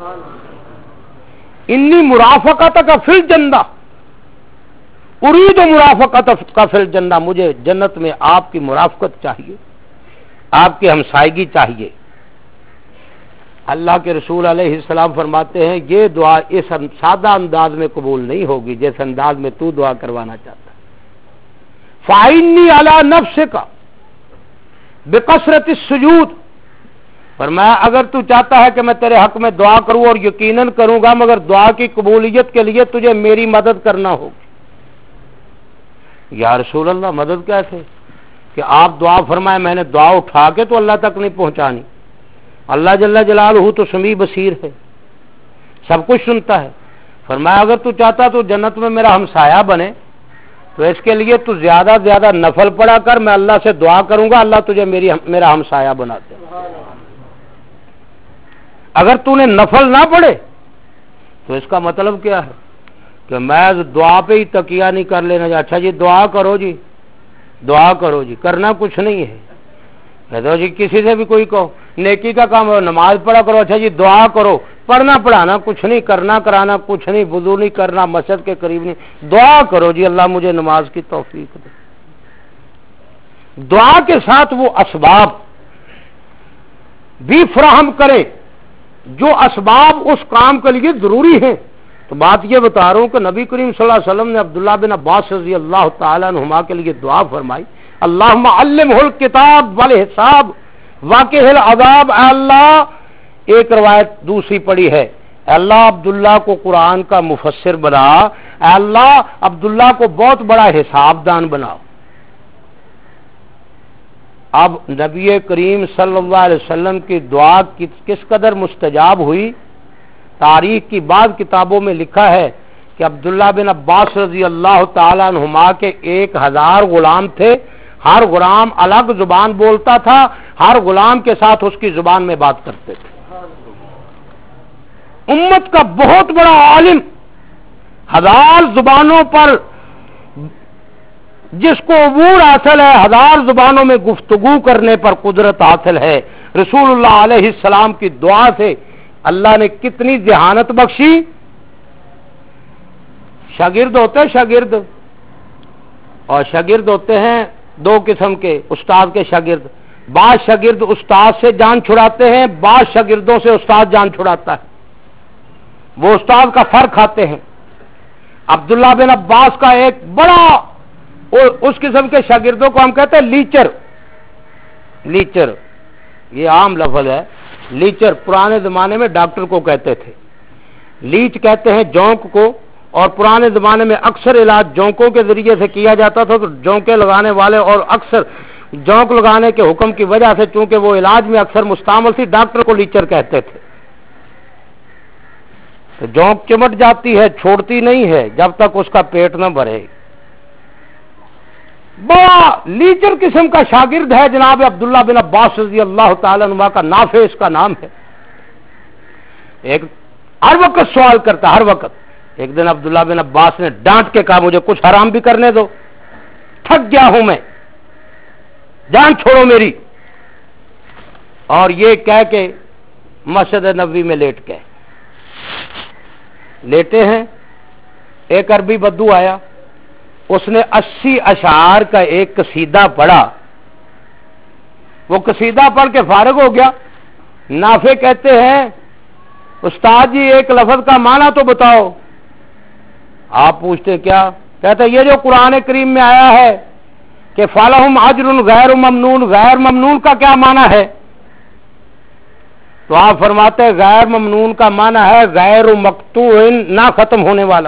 انی مرافقتک فی الجنہ، ارید مرافقتک فی الجنہ، مجھے جنت میں آپ کی مرافقت چاہیے، آپ کی ہمسائیگی چاہیے. اللہ کے رسول علیہ السلام فرماتے ہیں یہ دعا اس سادہ انداز میں قبول نہیں ہوگی جس انداز میں تو دعا کروانا چاہتا ہے. فَإِنِّي عَلَى نَفْسِكَ بِكَثْرَةِ السُّجُودِ، فرمایا اگر تو چاہتا ہے کہ میں تیرے حق میں دعا کروں اور یقیناً کروں گا، مگر دعا کی قبولیت کے لیے تجھے میری مدد کرنا ہوگی. یا رسول اللہ مدد کیسے؟ کہ آپ دعا فرمائے میں نے دعا اٹھا کے تو اللہ تک نہیں پہنچانی. اللہ جل جلالہ تو سمیع بصیر ہے، سب کچھ سنتا ہے. فرمایا اگر تو چاہتا تو جنت میں میرا ہمسایہ بنے تو اس کے لیے تو زیادہ زیادہ نفل پڑھا کر، میں اللہ سے دعا کروں گا اللہ تجھے میری میرا ہمسایہ بنا دے. اگر تو نے نفل نہ پڑھے تو اس کا مطلب کیا ہے کہ میں دعا پہ ہی تکیہ نہیں کر لینا. اچھا جی دعا کرو، جی دعا کرو، جی کرنا کچھ نہیں ہے. کہتے جی کسی سے بھی کوئی کہو نیکی کا کام ہو، نماز پڑھا کرو. اچھا جی دعا کرو، پڑھنا پڑھانا کچھ نہیں، کرنا کرانا کچھ نہیں، وضو نہیں کرنا، مسجد کے قریب نہیں. دعا کرو جی اللہ مجھے نماز کی توفیق دے. دعا کے ساتھ وہ اسباب بھی فراہم کرے جو اسباب اس کام کے لیے ضروری ہیں. تو بات یہ بتا رہا ہوں کہ نبی کریم صلی اللہ علیہ وسلم نے عبداللہ بن عباس رضی اللہ تعالیٰ عنہما کے لیے دعا فرمائی اللہم علمہ الکتاب والحساب واقعہ العذاب. اے اللہ، ایک روایت دوسری پڑی ہے اے اللہ عبداللہ کو قرآن کا مفسر بنا، اے اللہ عبداللہ کو بہت بڑا حساب دان بناؤ. اب نبی کریم صلی اللہ علیہ وسلم کی دعا کس قدر مستجاب ہوئی، تاریخ کی بعض کتابوں میں لکھا ہے کہ عبداللہ بن عباس رضی اللہ تعالیٰ عنہما کے ایک ہزار غلام تھے، ہر غلام الگ زبان بولتا تھا، ہر غلام کے ساتھ اس کی زبان میں بات کرتے تھے. امت کا بہت بڑا عالم، ہزار زبانوں پر جس کو عبور حاصل ہے، ہزار زبانوں میں گفتگو کرنے پر قدرت حاصل ہے. رسول اللہ علیہ السلام کی دعا سے اللہ نے کتنی ذہانت بخشی. شاگرد ہوتے شاگرد اور شاگرد ہوتے ہیں دو قسم کے استاد کے شاگرد. بعض شاگرد استاد سے جان چھڑاتے ہیں, بعض شاگردوں سے استاد جان چھڑاتا ہے, وہ استاد کا فرق کھاتے ہیں. عبداللہ بن عباس کا ایک بڑا اس قسم کے شاگردوں کو ہم کہتے ہیں لیچر. لیچر یہ عام لفظ ہے. لیچر پرانے زمانے میں ڈاکٹر کو کہتے تھے. لیچ کہتے ہیں جونک کو, اور پرانے زمانے میں اکثر علاج جونکوں کے ذریعے سے کیا جاتا تھا. تو جونکیں لگانے والے اور اکثر جونک لگانے کے حکم کی وجہ سے چونکہ وہ علاج میں اکثر مستعمل تھی, ڈاکٹر کو لیچر کہتے تھے. تو جونک چمٹ جاتی ہے, چھوڑتی نہیں ہے جب تک اس کا پیٹ نہ بھرے. بڑا لیچر قسم کا شاگرد ہے جناب عبداللہ بن عباس رضی اللہ تعالی عنہ کا. نافع اس کا نام ہے. ایک ہر وقت سوال کرتا, ہر وقت. ایک دن عبداللہ بن عباس نے ڈانٹ کے کہا مجھے کچھ حرام بھی کرنے دو, تھک گیا ہوں میں, جان چھوڑو میری. اور یہ کہہ کے مسجد نبوی میں لیٹ گئے. لیٹے ہیں, ایک عربی بدو آیا, اس نے اسی اشعار کا ایک قصیدہ پڑھا. وہ قصیدہ پڑھ کے فارغ ہو گیا. نافع کہتے ہیں استاد جی ایک لفظ کا معنی تو بتاؤ. آپ پوچھتے کیا؟ کہتے یہ جو قرآن کریم میں آیا ہے کہ فَلَهُمْ أَجْرٌ غیر ممنون, غیر ممنون کا کیا معنی ہے؟ تو آپ فرماتے ہیں غیر ممنون کا معنی ہے غیر مقطوع, نہ ختم ہونے والا.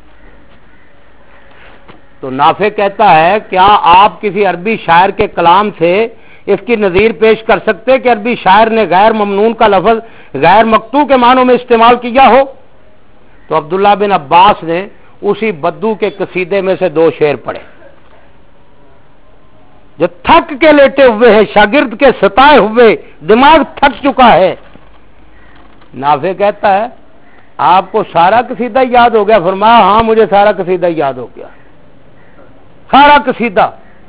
تو نافع کہتا ہے کیا آپ کسی عربی شاعر کے کلام سے اس کی نظیر پیش کر سکتے کہ عربی شاعر نے غیر ممنون کا لفظ غیر مقطوع کے معنوں میں استعمال کیا ہو؟ تو عبداللہ بن عباس نے اسی بدو کے قصیدے میں سے دو شعر پڑھے. جو تھک کے لیٹے ہوئے ہیں, شاگرد کے ستائے ہوئے, دماغ تھک چکا ہے. نافع کہتا ہے آپ کو سارا قصیدہ یاد ہو گیا؟ فرمایا ہاں مجھے سارا قصیدہ یاد ہو گیا, سارا قصیدہ.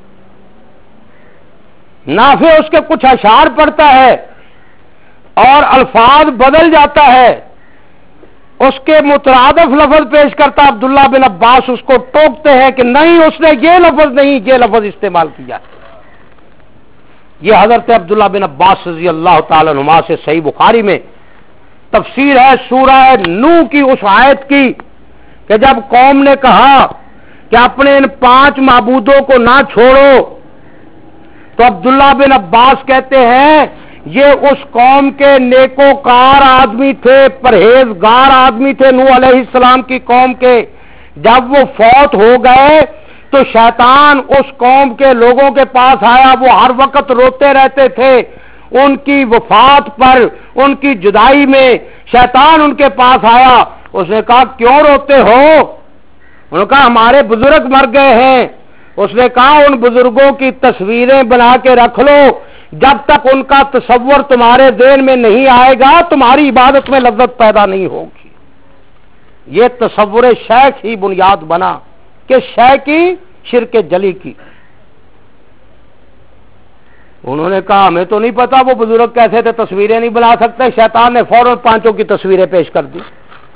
نافع اس کے کچھ اشعار پڑھتا ہے اور الفاظ بدل جاتا ہے, اس کے مترادف لفظ پیش کرتا. عبداللہ بن عباس اس کو ٹوکتے ہیں کہ نہیں اس نے یہ لفظ نہیں, یہ لفظ استعمال کیا. یہ حضرت عبداللہ بن عباس رضی اللہ تعالی عنہما سے صحیح بخاری میں تفسیر ہے سورہ نوح کی اس آیت کی کہ جب قوم نے کہا کہ اپنے ان پانچ معبودوں کو نہ چھوڑو, تو عبداللہ بن عباس کہتے ہیں یہ اس قوم کے نیکوکار آدمی تھے, پرہیزگار آدمی تھے نوح علیہ السلام کی قوم کے. جب وہ فوت ہو گئے تو شیطان اس قوم کے لوگوں کے پاس آیا. وہ ہر وقت روتے رہتے تھے ان کی وفات پر, ان کی جدائی میں. شیطان ان کے پاس آیا, اس نے کہا کیوں روتے ہو؟ انہوں نے کہا ہمارے بزرگ مر گئے ہیں. اس نے کہا ان بزرگوں کی تصویریں بنا کے رکھ لو, جب تک ان کا تصور تمہارے ذہن میں نہیں آئے گا تمہاری عبادت میں لذت پیدا نہیں ہوگی. یہ تصور شیخ ہی بنیاد بنا کہ شیخ کی شرک جلی کی. انہوں نے کہا ہمیں تو نہیں پتا وہ بزرگ کیسے تھے, تصویریں نہیں بنا سکتے. شیطان نے فوراً پانچوں کی تصویریں پیش کر دی,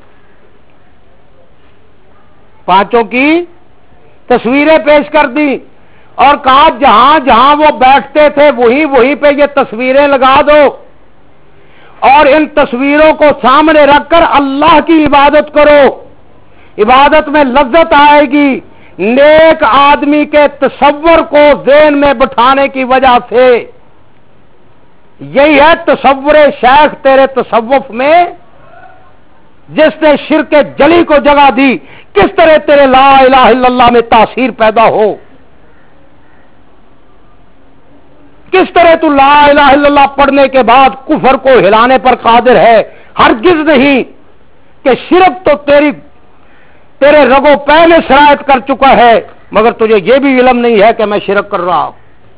پانچوں کی تصویریں پیش کر دی اور کہا جہاں جہاں وہ بیٹھتے تھے وہی وہی پہ یہ تصویریں لگا دو اور ان تصویروں کو سامنے رکھ کر اللہ کی عبادت کرو. عبادت میں لذت آئے گی. نیک آدمی کے تصور کو ذہن میں بٹھانے کی وجہ سے. یہی ہے تصور شیخ تیرے تصوف میں, جس نے شرک جلی کو جگہ دی. کس طرح تیرے لا الہ الا اللہ میں تاثیر پیدا ہو, کس طرح تو لا الہ الا اللہ پڑھنے کے بعد کفر کو ہلانے پر قادر ہے. ہرگز نہیں کہ شرک تو تیری تیرے رگو پے میں سرایت کر چکا ہے, مگر تجھے یہ بھی علم نہیں ہے کہ میں شرک کر رہا ہوں.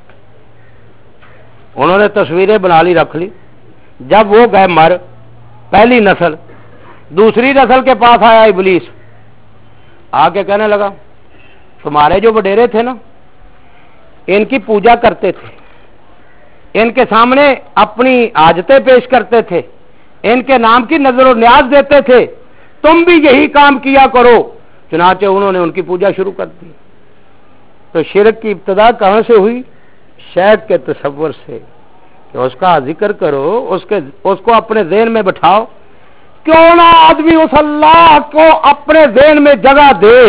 انہوں نے تصویریں بنا لی, رکھ لی. جب وہ گئے مر, پہلی نسل, دوسری نسل کے پاس آیا ابلیس, آ کے کہنے لگا تمہارے جو وڈیرے تھے نا ان کی پوجا کرتے تھے, ان کے سامنے اپنی حاجتیں پیش کرتے تھے, ان کے نام کی نظر و نیاز دیتے تھے, تم بھی یہی کام کیا کرو. چنانچہ انہوں نے ان کی پوجا شروع کر دی. تو شرک کی ابتدا کہاں سے ہوئی؟ شیخ کے تصور سے کہ اس کا ذکر کرو، اس کے اس کو اپنے ذہن میں بٹھاؤ۔ کیوں نہ آدمی اس اللہ کو اپنے ذہن میں جگہ دے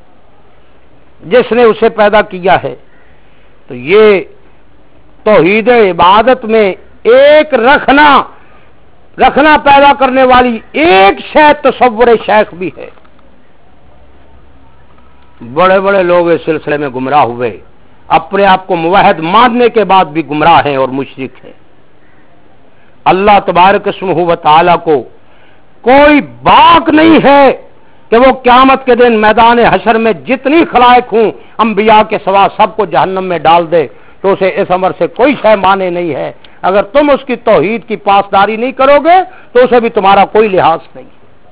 جس نے اسے پیدا کیا ہے۔ تو یہ توحید عبادت میں ایک رکھنا رکھنا پیدا کرنے والی ایک شے تصور شیخ بھی ہے۔ بڑے بڑے لوگ اس سلسلے میں گمراہ ہوئے، اپنے آپ کو موحد ماننے کے بعد بھی گمراہ ہیں اور مشرک ہیں۔ اللہ تبارک اسمہ و تعالی کو کوئی باک نہیں ہے کہ وہ قیامت کے دن میدان حشر میں جتنی خلائق ہوں انبیاء کے سوا سب کو جہنم میں ڈال دے، تو اسے اس امر سے کوئی شے مانے نہیں ہے۔ اگر تم اس کی توحید کی پاسداری نہیں کرو گے تو اسے بھی تمہارا کوئی لحاظ نہیں۔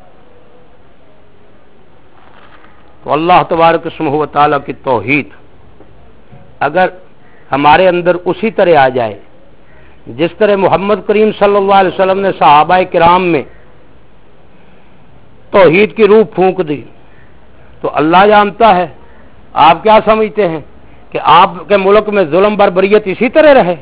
تو اللہ تبارک اسمہ و تعالی کی توحید اگر ہمارے اندر اسی طرح آ جائے جس طرح محمد کریم صلی اللہ علیہ وسلم نے صحابہ کرام میں توحید کی روح پھونک دی، تو اللہ جانتا ہے آپ کیا سمجھتے ہیں کہ آپ کے ملک میں ظلم بربریت اسی طرح رہے؟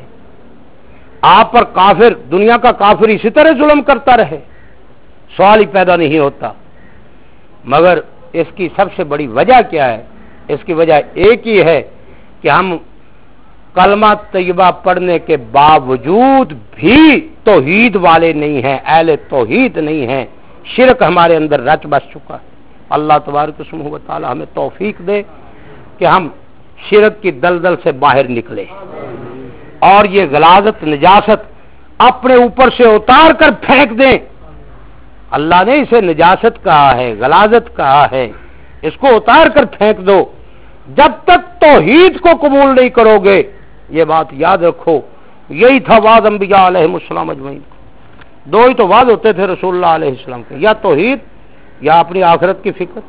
آپ پر کافر، دنیا کا کافر اسی طرح ظلم کرتا رہے؟ سوال ہی پیدا نہیں ہوتا۔ مگر اس کی سب سے بڑی وجہ کیا ہے؟ اس کی وجہ ایک ہی ہے کہ ہم کلمہ طیبہ پڑھنے کے باوجود بھی توحید والے نہیں ہیں، اہل توحید نہیں ہیں، شرک ہمارے اندر رچ بس چکا ہے۔ اللہ تبارک اسمہ و تعالی ہمیں توفیق دے کہ ہم شرک کی دلدل سے باہر نکلے اور یہ غلاظت نجاست اپنے اوپر سے اتار کر پھینک دیں۔ اللہ نے اسے نجاست کہا ہے، غلاظت کہا ہے، اس کو اتار کر پھینک دو۔ جب تک توحید کو قبول نہیں کرو گے، یہ بات یاد رکھو، یہی تھا وعد انبیاء علیہ السلام اجمعین۔ دو ہی تو وعد ہوتے تھے رسول اللہ علیہ السلام کے، یا توحید یا اپنی آخرت کی فکر۔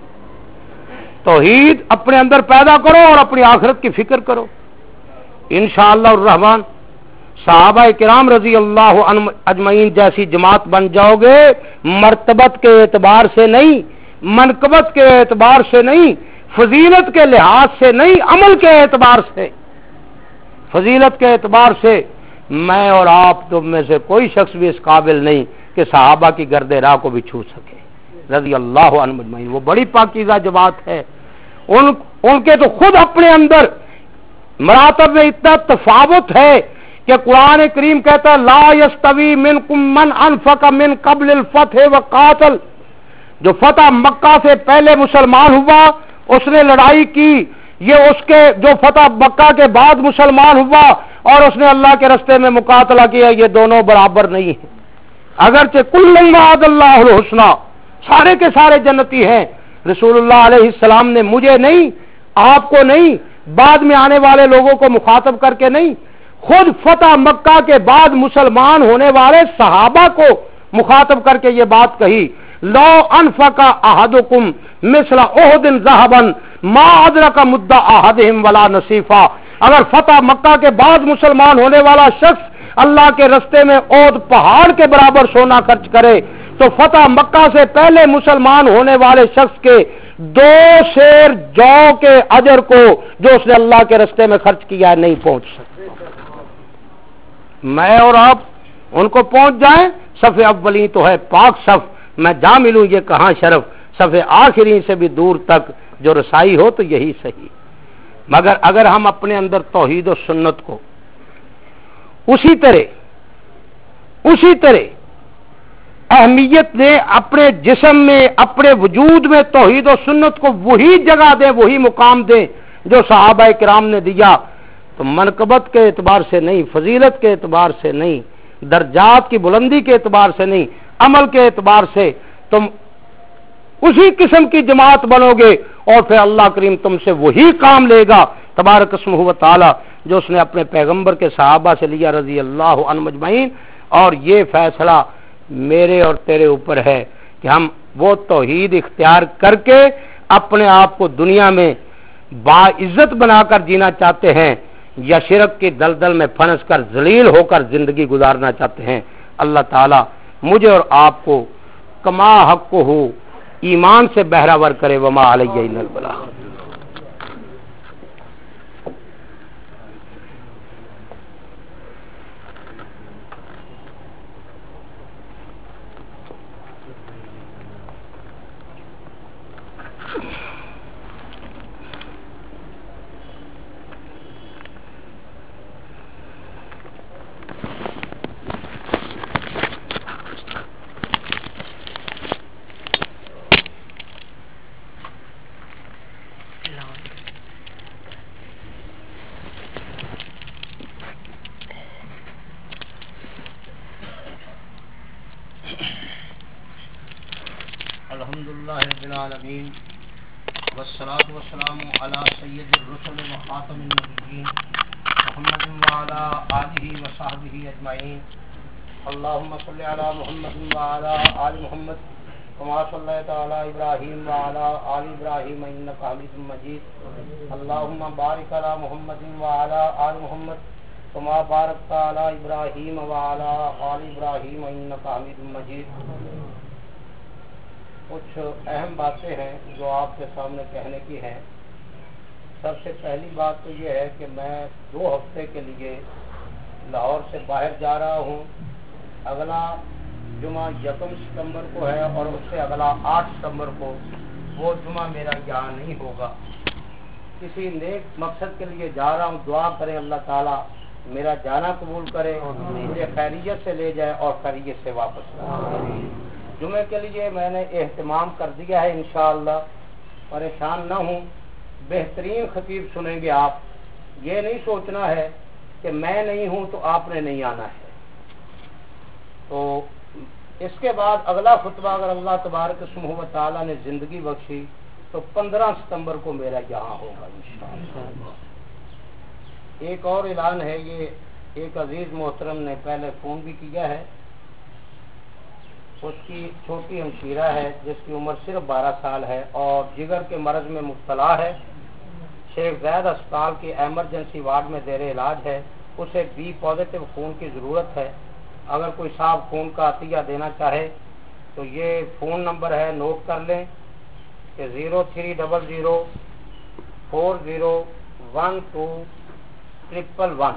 توحید اپنے اندر پیدا کرو اور اپنی آخرت کی فکر کرو، انشاءاللہ الرحمن صحابہ کرام رضی اللہ عنہم اجمعین جیسی جماعت بن جاؤ گے، مرتبت کے اعتبار سے نہیں، منقبت کے اعتبار سے نہیں، فضیلت کے لحاظ سے نہیں، عمل کے اعتبار سے۔ فضیلت کے اعتبار سے میں اور آپ تم میں سے کوئی شخص بھی اس قابل نہیں کہ صحابہ کی گرد راہ کو بھی چھو سکے رضی اللہ عنہم اجمعین۔ وہ بڑی پاکیزہ جماعت ہے، ان ان کے تو خود اپنے اندر مراتب میں اتنا تفاوت ہے کہ قرآن کریم کہتا ہے لا یستوی منکم من انفق من قبل الفتح وقاتل۔ جو فتح مکہ سے پہلے مسلمان ہوا، اس نے لڑائی کی، یہ اس کے جو فتح مکہ کے بعد مسلمان ہوا اور اس نے اللہ کے رستے میں مقاتلہ کیا، یہ دونوں برابر نہیں ہیں۔ اگرچہ کل وعد اللہ الحسنی، سارے کے سارے جنتی ہیں، رسول اللہ علیہ السلام نے مجھے نہیں، آپ کو نہیں، بعد میں آنے والے لوگوں کو مخاطب کر کے نہیں، خود فتح مکہ کے بعد مسلمان ہونے والے صحابہ کو مخاطب کر کے یہ بات کہی لو انفق احدکم مثل احد ذهبا ما ادرک مد احدهم ولا نصیفا۔ اگر فتح مکہ کے بعد مسلمان ہونے والا شخص اللہ کے رستے میں احد پہاڑ کے برابر سونا خرچ کرے تو فتح مکہ سے پہلے مسلمان ہونے والے شخص کے دو شیر جو کے اجر کو جو اس نے اللہ کے رستے میں خرچ کیا نہیں پہنچ سکتا۔ میں اور آپ ان کو پہنچ جائیں، صف اولی تو ہے پاک صف، میں جا ملوں یہ کہاں شرف، صف آخری سے بھی دور تک جو رسائی ہو تو یہی صحیح۔ مگر اگر ہم اپنے اندر توحید و سنت کو اسی طرح اسی طرح اہمیت دیں، اپنے جسم میں اپنے وجود میں توحید و سنت کو وہی جگہ دیں، وہی مقام دیں جو صحابہ کرام نے دیا، تو منقبت کے اعتبار سے نہیں، فضیلت کے اعتبار سے نہیں، درجات کی بلندی کے اعتبار سے نہیں، عمل کے اعتبار سے تم اسی قسم کی جماعت بنو گے اور پھر اللہ کریم تم سے وہی کام لے گا تبارک اسمہ و تعالی جو اس نے اپنے پیغمبر کے صحابہ سے لیا رضی اللہ عنہم اجمعین۔ اور یہ فیصلہ میرے اور تیرے اوپر ہے کہ ہم وہ توحید اختیار کر کے اپنے آپ کو دنیا میں باعزت بنا کر جینا چاہتے ہیں یا شرک کی دلدل میں پھنس کر ذلیل ہو کر زندگی گزارنا چاہتے ہیں۔ اللہ تعالی مجھے اور آپ کو کما حق کو ہو ایمان سے بہراور کرے، وما علیہ الا البلاغ۔ العالمین والصلاة والسلام علی سید الرسل وخاتم النبیین محمد وعلی آلہ وصحبہ اجمعین اللہم صلی علی محمد وعلی آل محمد کما صلیت علی ابراہیم وعلی آل ابراہیم انک حمید مجید اللہم بارک علی محمد وعلی آل محمد کما بارکت علی ابراہیم وعلی آل ابراہیم انک حمید مجید۔ کچھ اہم باتیں ہیں جو آپ کے سامنے کہنے کی ہیں۔ سب سے پہلی بات تو یہ ہے کہ میں دو ہفتے کے لیے لاہور سے باہر جا رہا ہوں۔ اگلا جمعہ یکم ستمبر کو ہے اور اس سے اگلا آٹھ ستمبر کو، وہ جمعہ میرا یہاں نہیں ہوگا۔ کسی نیک مقصد کے لیے جا رہا ہوں، دعا کریں اللہ تعالیٰ میرا جانا قبول کرے، مجھے خیریت سے لے جائے اور خیریت سے واپس لائے۔ جمعے کے لیے میں نے اہتمام کر دیا ہے، انشاءاللہ پریشان نہ ہوں، بہترین خطیب سنیں گے آپ۔ یہ نہیں سوچنا ہے کہ میں نہیں ہوں تو آپ نے نہیں آنا ہے۔ تو اس کے بعد اگلا خطبہ اگر اللہ تبارک و تعالیٰ نے زندگی بخشی تو پندرہ ستمبر کو میرا یہاں ہوگا انشاءاللہ۔ ایک اور اعلان ہے، یہ ایک عزیز محترم نے پہلے فون بھی کیا ہے، اس کی چھوٹی ہمشیرہ ہے جس کی عمر صرف بارہ سال ہے اور جگر کے مرض میں مبتلا ہے، شیخ زید اسپتال کے ایمرجنسی وارڈ میں زیر علاج ہے، اسے بی پازیٹیو خون کی ضرورت ہے۔ اگر کوئی صاحب خون کا عطیہ دینا چاہے تو یہ فون نمبر ہے، نوٹ کر لیں کہ zero three double zero four zero one two triple one.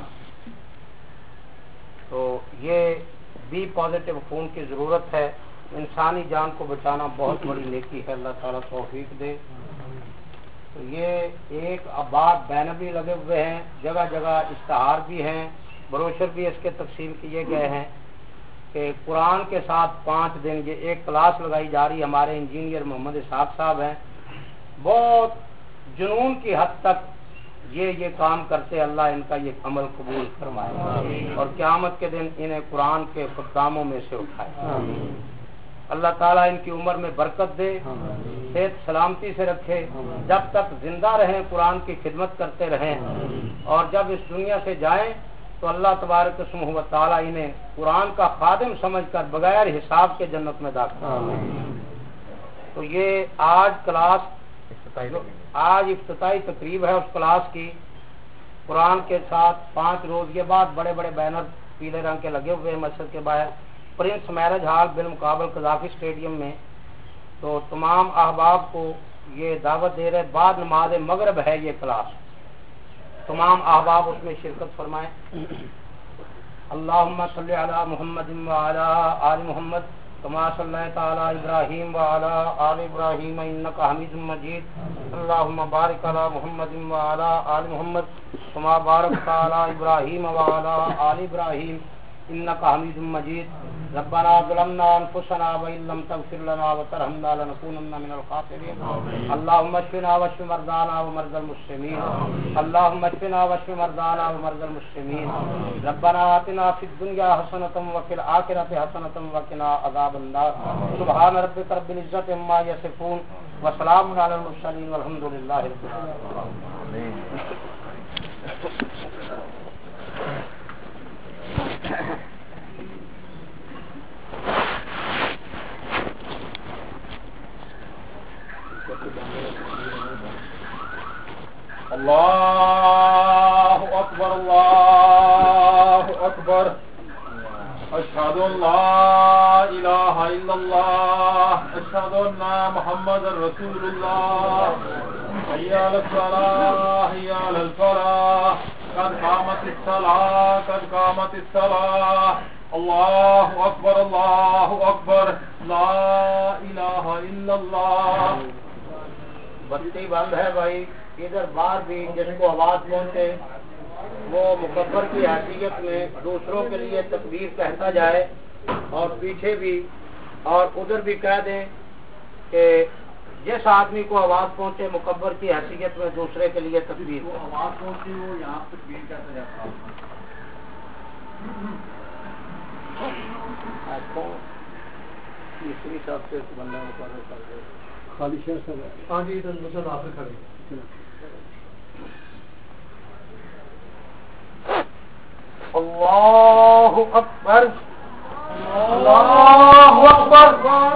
تو یہ بی پازیٹیو خون کی ضرورت ہے۔ انسانی جان کو بچانا بہت بڑی نیکی ہے، اللہ تعالیٰ توفیق دے۔ تو یہ ایک آباد بینر بھی لگے ہوئے ہیں، جگہ جگہ اشتہار بھی ہیں، بروشر بھی اس کے تقسیم کیے گئے ہیں کہ قرآن کے ساتھ پانچ دن یہ ایک کلاس لگائی جا رہی ہے۔ ہمارے انجینئر محمد اسحاق صاحب ہیں، بہت جنون کی حد تک یہ یہ کام کرتے، اللہ ان کا یہ عمل قبول فرمائے اور قیامت کے دن انہیں قرآن کے خداموں میں سے اٹھائے۔ اللہ تعالیٰ ان کی عمر میں برکت دے، صحت سلامتی سے رکھے، جب تک زندہ رہیں قرآن کی خدمت کرتے رہیں، اور جب اس دنیا سے جائیں تو اللہ تبارک و تعالیٰ انہیں قرآن کا خادم سمجھ کر بغیر حساب کے جنت میں داخل کرے۔ تو یہ آج کلاس آج افتتاحی تقریب ہے اس کلاس کی، قرآن کے ساتھ پانچ روز کے بعد بڑے بڑے بینر پیلے رنگ کے لگے ہوئے ہیں مسجد کے باہر، پرنس میرج ہال بالمقابل قذافی اسٹیڈیم میں۔ تو تمام احباب کو یہ دعوت دے رہے، بعد نماز مغرب ہے یہ کلاس، تمام احباب اس میں شرکت فرمائیں۔ اللہم صلی علی محمد وعلی آل محمد کما صلیت علی ابراہیم وعلی آل ابراہیم انک حمید مجید اللہم بارک علی محمد وعلی آل محمد کما بارکت علی ابراہیم وعلی آل ابراہیم انک حمید مجید ربنا ظلمنا انفسنا وان لم تغفر لنا وترحمنا لنكونن من الخاسرین اللہم اشفنا واشف مرضانا ومرضى المسلمین اللہم اشفنا واشف مرضانا ومرضى المسلمین ربنا آتنا فی الدنیا حسنۃ وفی الآخرۃ حسنۃ وقنا عذاب النار سبحان ربک رب العزۃ عما یصفون وسلام علی المرسلین والحمد للہ رب العالمین۔ اللہ اکبر اللہ اکبر اشہد ان لا الہ الا اللہ اشہد ان محمد رسول اللہ حی علی الصلاۃ حی علی الفلاح قد قامت الصلاۃ قد قامت الصلاۃ اللہ اکبر اللہ اکبر لا الہ الا اللہ۔ بتی بند ہے بھائی، ادھر باہر بھی جس کو آواز پہنچے وہ مکبر کی حیثیت میں دوسروں کے لیے تکبیر کہتا جائے، اور پیچھے بھی اور ادھر بھی کہہ دیں کہ جس آدمی کو آواز پہنچے مکبر کی حیثیت میں دوسرے کے لیے تکبیر وہ آواز پہنچی وہ یہاں تکبیر کہتا جاتا ہے۔ تیسری سب سے بندہ مقرر کر دے۔ خالی شہر صاحب ہاں جی ادھر مسجد آپ کھڑے اللہ اکبر اللہ اکبر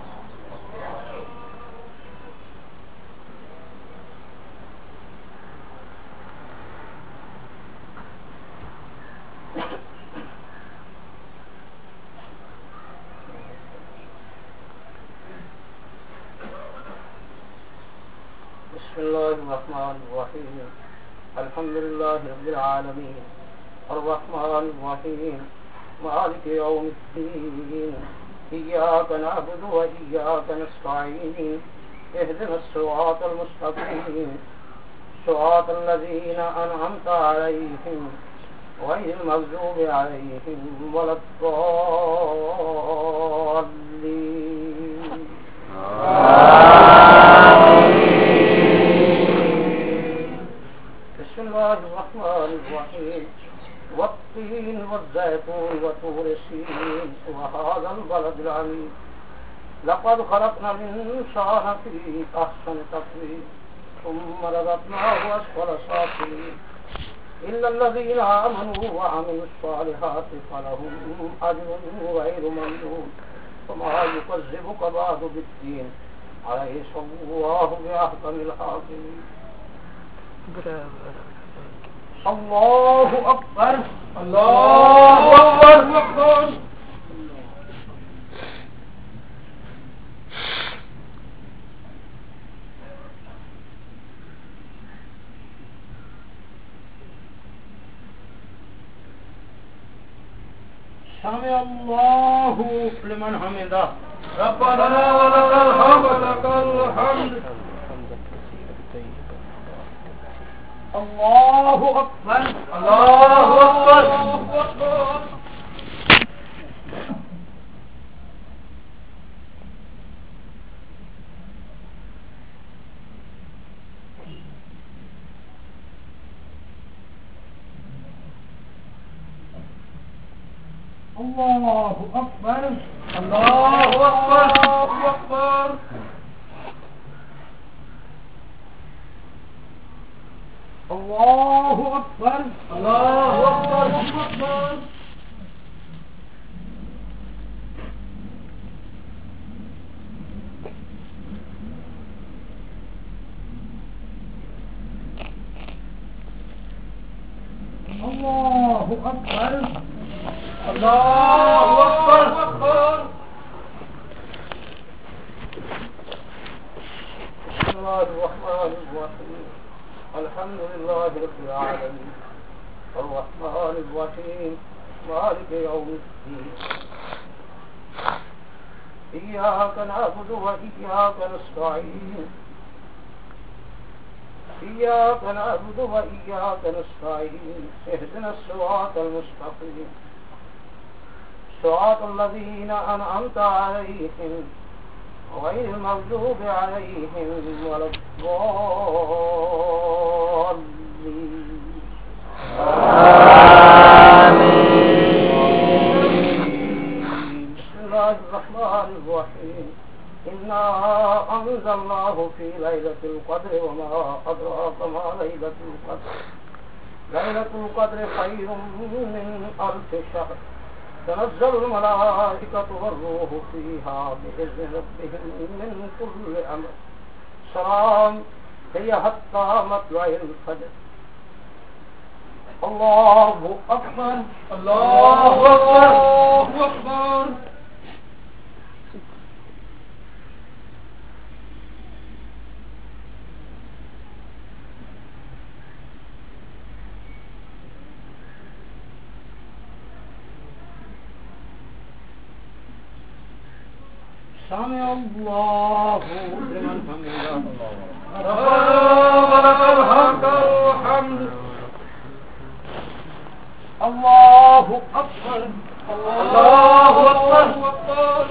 بسم الله الرحمن الرحيم الحمد لله رب العالمين الرحمن الرحيم مالك يوم الدين إياك نعبد وإياك نستعين اهدنا الصراط المستقيم صراط الذين أنعمت عليهم غير المغضوب عليهم ولا الضالين بسم الله الرحمن الرحيم والتين والزيتون وطور سينين وهذا البلد العميق لقد خلقنا الإنسان في أحسن تقويم ثم رددناه أسفل سافلين إلا الذين آمنوا وعملوا الصالحات فلهم أجر غير ممنون وما يكذبك بعد بالدين أليس الله بأحكم الحاكمين الله أكبر الله أكبر سمع الله لمن حمده ربنا ولك الحمد ولك الحمد الله أكبر الله أكبر الله أكبر الله أكبر الله أكبر الله أكبر الله أكبر الله أكبر بسم الله الرحمن الرحيم الحمد لله رب العالمين الرحمن الرحيم مالك يوم الدين إياك نعبد وإياك نستعين إياك نعبد وإياك نستعين اهدنا الصراط المستقيم صراط الذين أنعمت عليهم غير المغضوب عليهم ولا الضالين آمين بسم الله الرحمن الرحيم إنا أنزلناه في ليلة القدر وما أدراك ما ليلة القدر ليلة القدر خير من ألف شهر تنزل الملائكة والروح فيها بإذن ربهم من كل أمر سلام هي حتى مطلع الفجر الله أكبر الله أكبر الله أكبر سمع الله لمن حمده ربنا ولك الحمد الله أكبر الله أكبر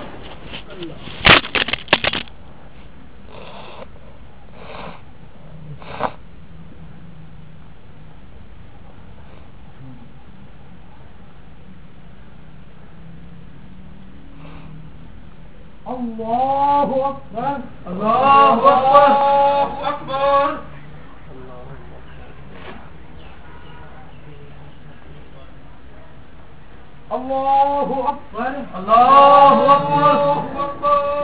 अल्लाहु अकबर अल्लाहु अकबर अकबर अल्लाहु अकबर अल्लाहु अकबर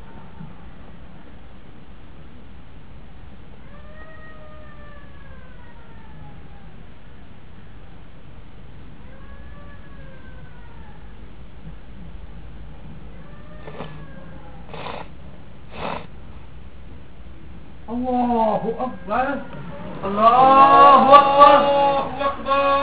अल्लाहु अकबर अल्लाहु अकबर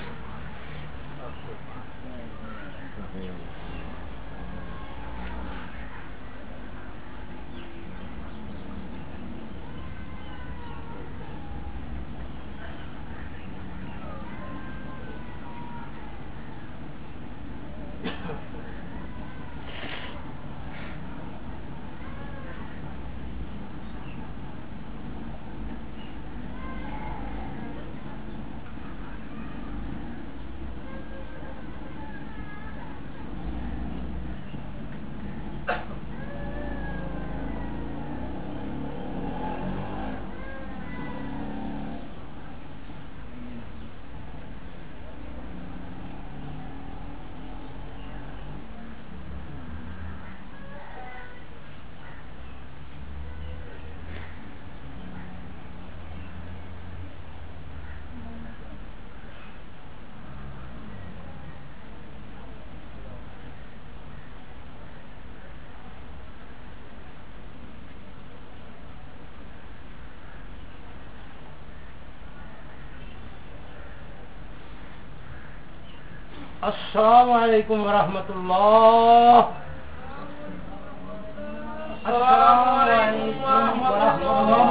अस्सलामु अलैकुम वरहमतुल्लाह। अस्सलामु अलैकुम वरहमतुल्लाह।